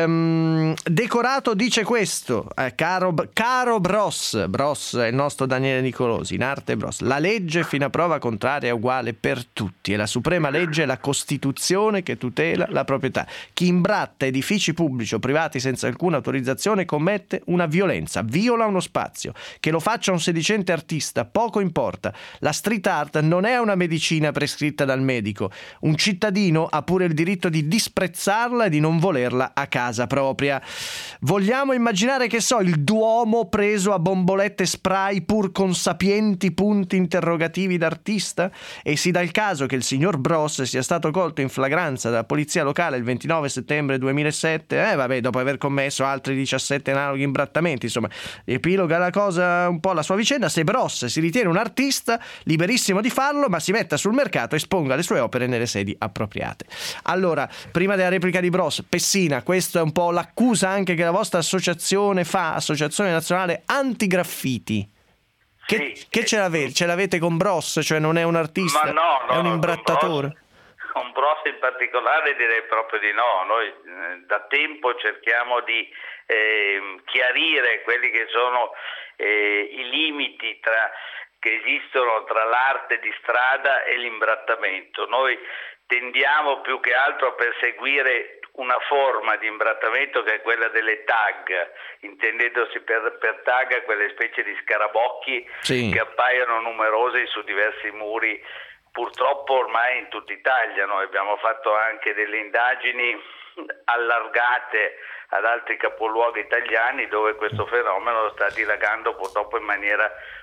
Decorato dice questo: caro Bros è il nostro Daniele Nicolosi, in arte Bros, la legge fino a prova contraria è uguale per tutti, e la suprema legge è la Costituzione che tutela la proprietà. Chi imbratta edifici pubblici o privati senza alcuna autorizzazione commette una violenza, viola uno spazio. Che lo faccia un sedicente artista, poco importa. La street art non è una medicina prescritta dal medico. Un cittadino ha pure il diritto di disprezzarla e di non volerla a casa propria. Vogliamo immaginare, che il Duomo preso a bombolette spray pur con sapienti punti interrogativi d'artista? E si dà il caso che il signor Bros sia stato colto in flagranza dalla polizia locale il 29 settembre 2007, dopo aver commesso altri 17 analoghi imbrattamenti. Insomma, epiloga la cosa un po' la sua vicenda. Se Bros si ritiene un artista, liberissimo di farlo, ma si metta sul mercato e esponga le sue opere nelle sedi appropriate. Allora, prima della replica di Bros, Pessina, questa è un po' l'accusa anche che la vostra associazione fa, Associazione Nazionale Antigraffiti. Che ce l'avete con Bros? Cioè non è un artista, è un imbrattatore? Con Bros in particolare direi proprio di no. Noi da tempo cerchiamo di chiarire quelli che sono i limiti che esistono tra l'arte di strada e l'imbrattamento. Noi tendiamo più che altro a perseguire una forma di imbrattamento che è quella delle tag, intendendosi per tag quelle specie di scarabocchi che appaiono numerosi su diversi muri, purtroppo ormai in tutta Italia. Noi abbiamo fatto anche delle indagini allargate ad altri capoluoghi italiani dove questo fenomeno sta dilagando purtroppo in maniera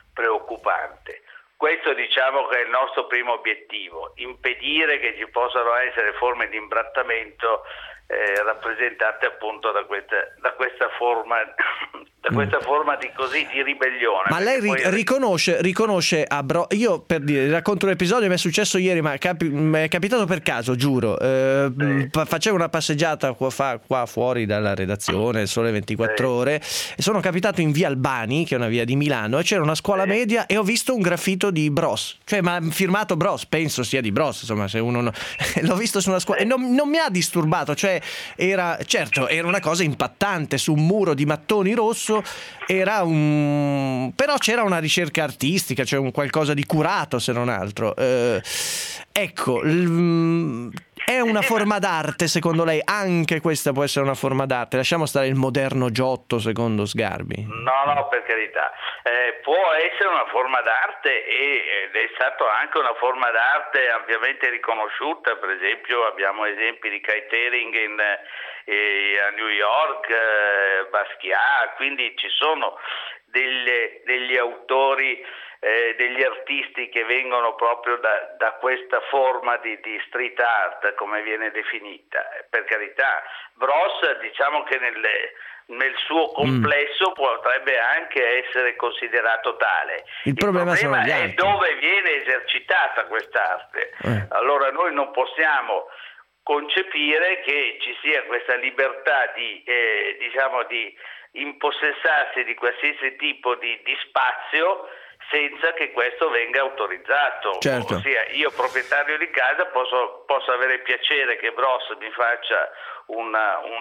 preoccupante. Questo diciamo che è il nostro primo obiettivo, impedire che ci possano essere forme di imbrattamento rappresentate appunto da questa forma di ribellione. Ma lei riconosce io per dire, racconto un episodio che mi è successo ieri, ma mi è capitato per caso, giuro. Facevo una passeggiata qua fuori dalla redazione, Sole 24 Ore, e sono capitato in via Albani, che è una via di Milano, e c'era una scuola media e ho visto un graffito di Bros, cioè ma firmato Bros, penso sia di Bros, insomma, se uno l'ho visto su una scuola e non mi ha disturbato, cioè era una cosa impattante su un muro di mattoni rosso, però c'era una ricerca artistica, cioè un qualcosa di curato, se non altro. Ecco, è una forma d'arte secondo lei? Anche questa può essere una forma d'arte? Lasciamo stare il moderno Giotto secondo Sgarbi. No, per carità. Può essere una forma d'arte ed è stato anche una forma d'arte ampiamente riconosciuta. Per esempio abbiamo esempi di catering a New York, Basquiat, quindi ci sono degli autori, degli artisti che vengono proprio da questa forma di street art, come viene definita. Per carità, Bros diciamo che nel suo complesso potrebbe anche essere considerato tale. Il problema è dove viene esercitata quest'arte. Allora noi non possiamo concepire che ci sia questa libertà di impossessarsi di qualsiasi tipo di spazio senza che questo venga autorizzato. Certo. Ossia, io proprietario di casa posso avere piacere che Bros mi faccia un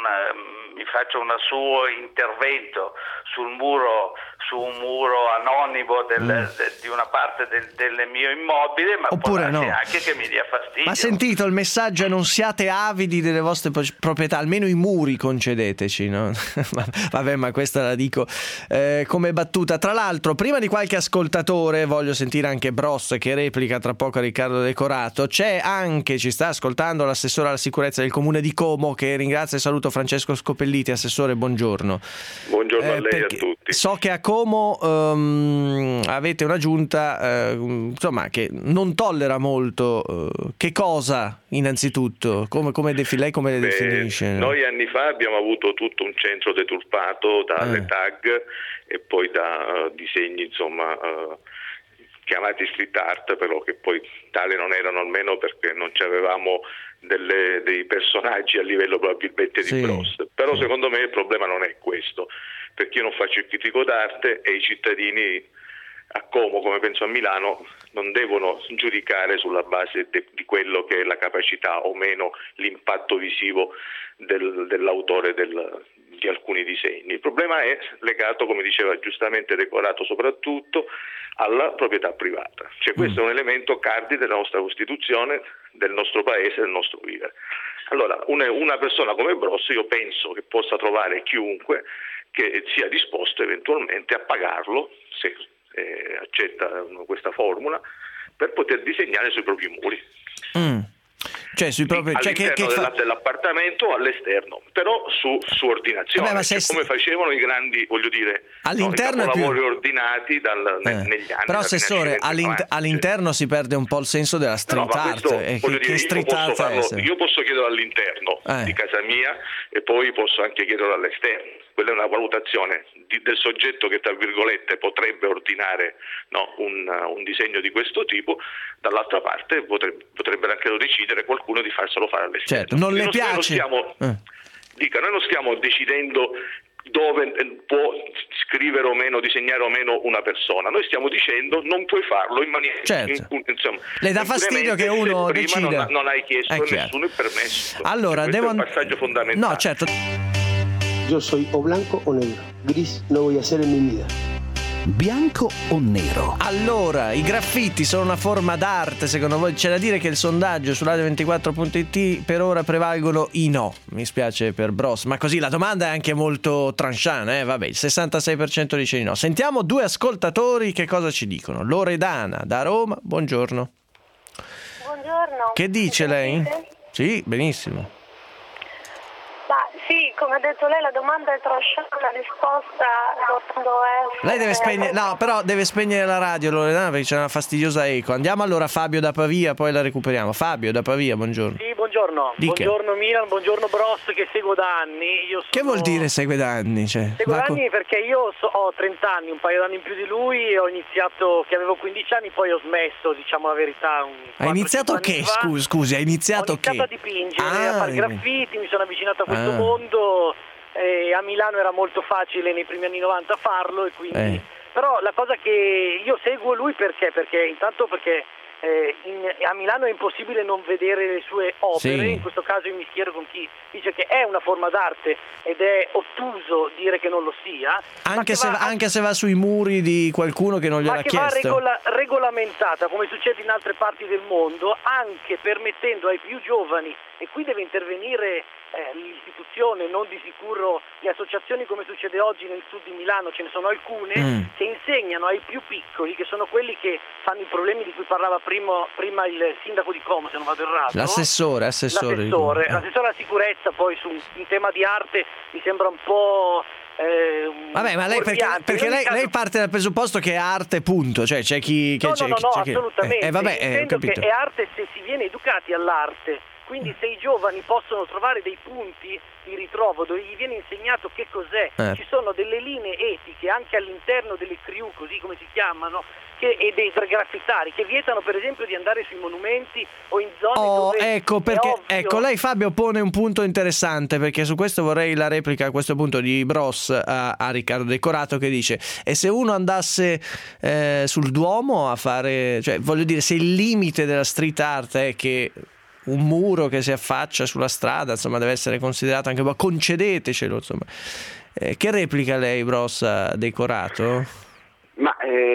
suo intervento su un muro anonimo di una parte del mio immobile, ma oppure può no, anche che mi dia fastidio. Ma sentito il messaggio, non siate avidi delle vostre proprietà, almeno i muri concedeteci, no? Vabbè, ma questa la dico come battuta. Tra l'altro, prima di qualche ascoltatore, voglio sentire anche Bros che replica tra poco a Riccardo Decorato. Ci sta ascoltando l'assessore alla sicurezza del comune di Como, che ringrazio e saluto, Francesco Scopelliti. Assessore, buongiorno. Buongiorno a lei e a tutti. So che a Como avete una giunta insomma che non tollera molto. Che cosa innanzitutto? Lei come le definisce? Noi anni fa abbiamo avuto tutto un centro deturpato dalle tag e poi da disegni insomma chiamati street art, però che poi tale non erano, almeno perché non avevamo dei personaggi a livello probabilmente di Bros. Però secondo me il problema non è questo, perché io non faccio il critico d'arte e i cittadini a Como, come penso a Milano, non devono giudicare sulla base di quello che è la capacità o meno, l'impatto visivo dell'autore di alcuni disegni. Il problema è legato, come diceva giustamente Decorato, soprattutto alla proprietà privata. Cioè questo è un elemento cardine della nostra Costituzione, del nostro paese, del nostro vivere. Allora, una persona come Bros, io penso che possa trovare chiunque che sia disposto eventualmente a pagarlo, se accetta questa formula, per poter disegnare sui propri muri. Cioè sui propri, all'interno dell'appartamento o all'esterno, però su ordinazione. Come facevano i grandi, voglio dire, all'interno i capolavori ordinati negli anni. Però assessore, all'interno si perde un po' il senso della street art. Io posso chiederlo all'interno di casa mia e poi posso anche chiederlo all'esterno. Quella è una valutazione del soggetto che, tra virgolette, potrebbe ordinare un disegno di questo tipo. Dall'altra parte potrebbero anche decidere qualcuno di farselo fare all'esterno. Certo, non le piace? Noi non stiamo decidendo dove può scrivere o meno, disegnare o meno una persona. Noi stiamo dicendo non puoi farlo in maniera... Certo. Le dà fastidio che uno decida? Non hai chiesto a nessuno il permesso. Allora, questo è un passaggio fondamentale. No, certo. Yo soy o blanco o negro. Gris no voy a hacer en mi vida. Bianco o nero? Allora, i graffiti sono una forma d'arte, secondo voi? C'è da dire che il sondaggio su Radio24.it per ora prevalgono i no. Mi spiace per Bros, ma così la domanda è anche molto tranchant, Vabbè, il 66% dice di no. Sentiamo due ascoltatori che cosa ci dicono. Loredana da Roma, buongiorno. Buongiorno. Che dice lei? Sì, benissimo. Sì, come ha detto lei, la domanda è trasciata, la risposta quando è... Lei deve spegnere, no, però deve spegnere la radio, Loredana, perché c'è una fastidiosa eco. Andiamo allora a Fabio da Pavia, poi la recuperiamo. Fabio da Pavia, buongiorno. Sì, buongiorno. Dica. Buongiorno Milan, buongiorno Bros, che seguo da anni. Che vuol dire segue da anni? Seguo da anni perché io ho 30 anni, un paio d'anni in più di lui, ho iniziato che avevo 15 anni, poi ho smesso, diciamo la verità. Hai iniziato che? Scusi, hai iniziato che? Ho iniziato a dipingere, a fare graffiti, mi sono avvicinato a questo mondo. A Milano era molto facile nei primi anni 90 farlo, e quindi però la cosa che io seguo lui perché intanto perché a Milano è impossibile non vedere le sue opere, in questo caso io mi schiero con chi dice che è una forma d'arte ed è ottuso dire che non lo sia, anche se va sui muri di qualcuno che non gliel'ha chiesto, ma che va regolamentata come succede in altre parti del mondo, anche permettendo ai più giovani, e qui deve intervenire l'istituzione, non di sicuro le associazioni come succede oggi nel sud di Milano, ce ne sono alcune che insegnano ai più piccoli, che sono quelli che fanno i problemi di cui parlava prima il sindaco di Como, se non vado errato, l'assessore alla sicurezza. Poi in tema di arte mi sembra un po' vabbè, ma lei perché lei parte dal presupposto che è arte, punto, cioè c'è chi no, assolutamente. Vabbè, che è arte se si viene educati all'arte. Quindi se i giovani possono trovare dei punti di ritrovo dove gli viene insegnato che cos'è, ci sono delle linee etiche anche all'interno delle crew, così come si chiamano, e dei graffitari che vietano per esempio di andare sui monumenti o in zone dove lei Fabio pone un punto interessante, perché su questo vorrei la replica a questo punto di Bros a Riccardo Decorato, che dice: e se uno andasse sul Duomo a fare, cioè voglio dire, se il limite della street art è che un muro che si affaccia sulla strada, insomma, deve essere considerato anche, concedetecelo, insomma. Che replica lei, Bros, Decorato? Ma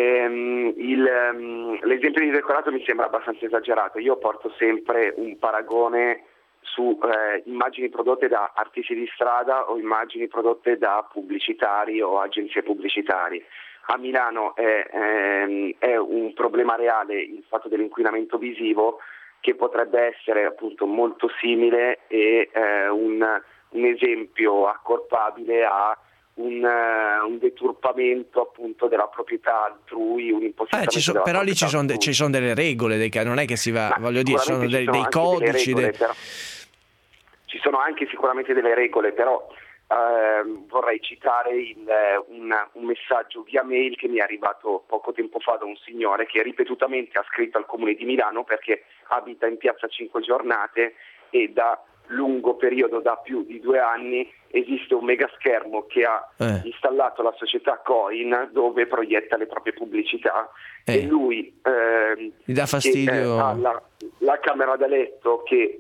l'esempio di Decorato mi sembra abbastanza esagerato. Io porto sempre un paragone su immagini prodotte da artisti di strada o immagini prodotte da pubblicitari o agenzie pubblicitari. A Milano è un problema reale il fatto dell'inquinamento visivo, che potrebbe essere appunto molto simile e un esempio accorpabile a un deturpamento appunto della proprietà altrui, un impossessamento però lì ci sono delle regole, non è che si va, voglio dire, ci sono dei codici. Ci sono anche sicuramente delle regole, però vorrei citare un messaggio via mail che mi è arrivato poco tempo fa da un signore che ripetutamente ha scritto al Comune di Milano, perché abita in piazza 5 Giornate e da lungo periodo, da più di 2 anni, esiste un megaschermo che ha installato la società Coin, dove proietta le proprie pubblicità, e lui gli dà fastidio, ha la camera da letto che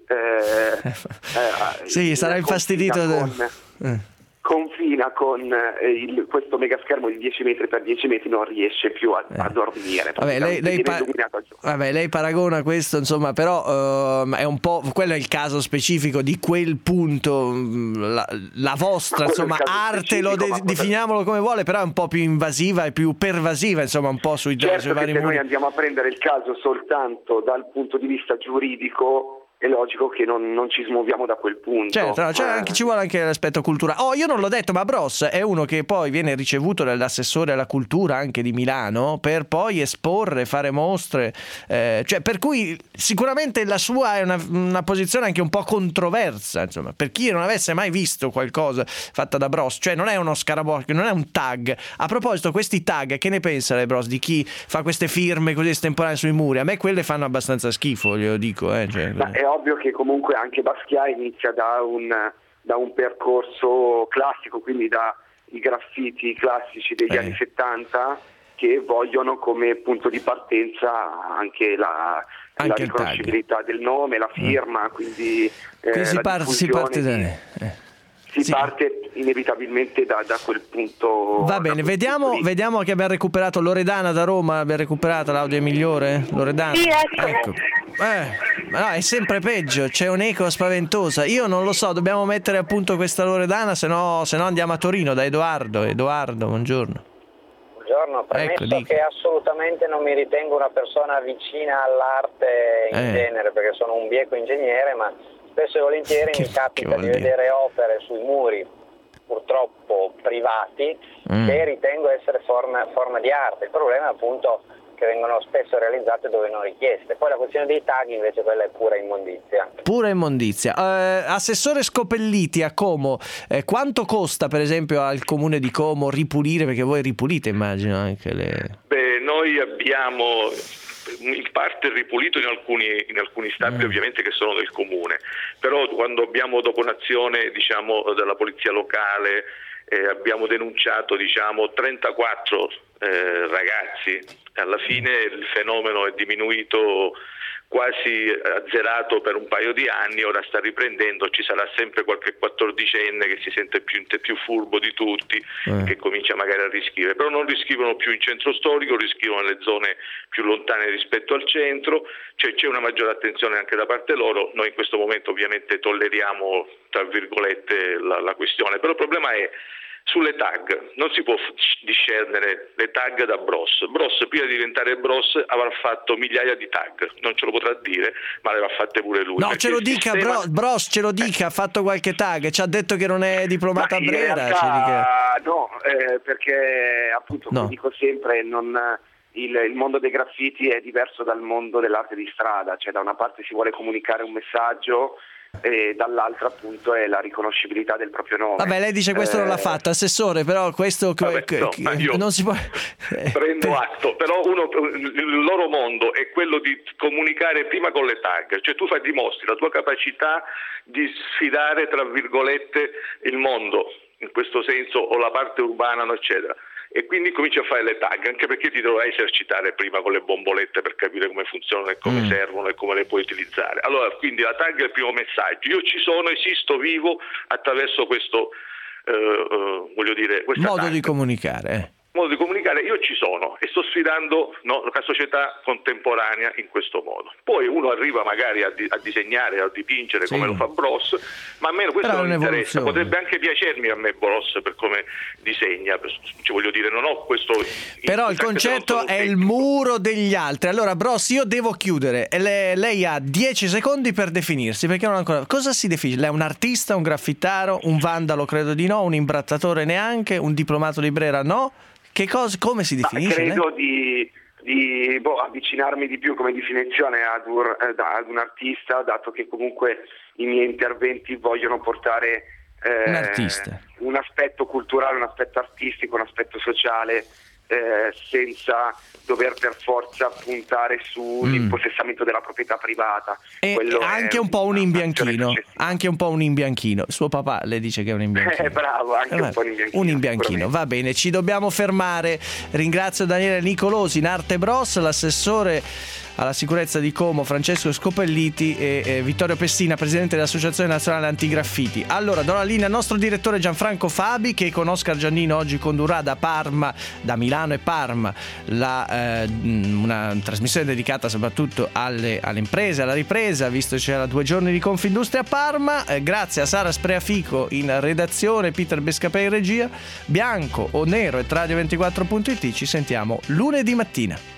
sarà infastidito confina con questo megaschermo di 10 metri per 10 metri, non riesce più a dormire. Lei paragona questo, insomma, però è un po', quello è il caso specifico di quel punto. La vostra, insomma, arte, definiamolo come vuole, però è un po' più invasiva e più pervasiva, insomma, un po' sui vari se noi andiamo a prendere il caso soltanto dal punto di vista giuridico, è logico che non ci smuoviamo da quel punto. Certo, ci vuole anche l'aspetto culturale. Io non l'ho detto, ma Bros è uno che poi viene ricevuto dall'assessore alla cultura anche di Milano per poi esporre, fare mostre, cioè, per cui sicuramente la sua è una posizione anche un po' controversa, insomma, per chi non avesse mai visto qualcosa fatta da Bros, cioè non è uno scarabocchio, non è un tag. A proposito, questi tag, che ne pensa lei, Bros, di chi fa queste firme così estemporanee sui muri? A me quelle fanno abbastanza schifo, glielo dico, È ovvio che comunque anche Basquiat inizia da un percorso classico, quindi dai graffiti classici degli anni 70, che vogliono come punto di partenza anche la riconoscibilità del nome, la firma, quindi si parte parte inevitabilmente da quel punto. Va bene, vediamo che abbiamo recuperato Loredana da Roma. Abbiamo recuperato, l'audio è migliore? Loredana? Sì, ecco. No, è sempre peggio, c'è un'eco spaventosa. Io non lo so, dobbiamo mettere a punto questa Loredana, se no andiamo a Torino da Edoardo, buongiorno. Buongiorno, premesso che assolutamente non mi ritengo una persona vicina all'arte in genere, perché sono un bieco ingegnere, ma spesso e volentieri mi capita di vedere opere sui muri purtroppo privati, che ritengo essere forma di arte. Il problema è appunto che vengono spesso realizzate dove non richieste. Poi la questione dei tag invece, quella è pura immondizia. Pura immondizia. Assessore Scopelliti, a Como, quanto costa per esempio al comune di Como ripulire, perché voi ripulite immagino anche le... Beh, noi abbiamo in parte ripulito in alcuni stabili ovviamente che sono del comune, però quando abbiamo dopo un'azione della polizia locale abbiamo denunciato 34 ragazzi. Alla fine il fenomeno è diminuito, quasi azzerato per un paio di anni, ora sta riprendendo, ci sarà sempre qualche 14enne che si sente più furbo di tutti, che comincia magari a riscrivere, però non riscrivono più in centro storico, riscrivono nelle zone più lontane rispetto al centro, cioè c'è una maggiore attenzione anche da parte loro. Noi in questo momento ovviamente tolleriamo tra virgolette la questione, però il problema è sulle tag, non si può discernere le tag da Bros. Bros prima di diventare Bros avrà fatto migliaia di tag, non ce lo potrà dire, ma le avrà fatte pure lui. No, ce lo dica, sistema... Bros ce lo dica, ha fatto qualche tag, ci ha detto che non è diplomato a Brera. Realtà, no, perché appunto come dico sempre, il mondo dei graffiti è diverso dal mondo dell'arte di strada, cioè da una parte si vuole comunicare un messaggio e dall'altra appunto è la riconoscibilità del proprio nome. Vabbè, lei dice questo non l'ha fatto, assessore, però questo io non si può prendo atto, però il loro mondo è quello di comunicare prima con le tag, cioè tu dimostri la tua capacità di sfidare tra virgolette il mondo in questo senso, o la parte urbana eccetera, e quindi cominci a fare le tag, anche perché ti dovrai esercitare prima con le bombolette per capire come funzionano e come servono e come le puoi utilizzare. Allora, quindi la tag è il primo messaggio: io ci sono, esisto, vivo attraverso questo modo tag. di comunicare. Modo di comunicare, io ci sono e sto sfidando la società contemporanea in questo modo. Poi uno arriva magari a disegnare, a dipingere come lo fa Bros, ma a me questo non mi interessa. Potrebbe anche piacermi a me Bros per come disegna, non ho questo. Però il concetto è il muro degli altri. Allora Bros, io devo chiudere, lei ha 10 secondi per definirsi, perché non ancora. Cosa si definisce? Lei è un artista, un graffitaro, un vandalo credo di no, un imbrattatore neanche, un diplomato di Brera no? Come si definisce? Credo di avvicinarmi di più come definizione ad un artista, dato che comunque i miei interventi vogliono portare un aspetto culturale, un aspetto artistico, un aspetto sociale, senza dover per forza puntare sull'impossessamento della proprietà privata. E anche un po' un imbianchino. Suo papà le dice che è un imbianchino. Bravo, anche un po' un imbianchino. Va bene, ci dobbiamo fermare. Ringrazio Daniele Nicolosi in Arte Bros, l'assessore alla sicurezza di Como Francesco Scopelliti e Vittorio Pessina, presidente dell'Associazione Nazionale Antigraffiti. Allora do la linea al nostro direttore Gianfranco Fabi, che con Oscar Giannino oggi condurrà da Milano e Parma una trasmissione dedicata soprattutto alle imprese, alla ripresa, visto che c'era 2 giorni di Confindustria a Parma. Grazie a Sara Spreafico in redazione, Peter Bescapè in regia. Bianco o nero e Radio24.it, ci sentiamo lunedì mattina.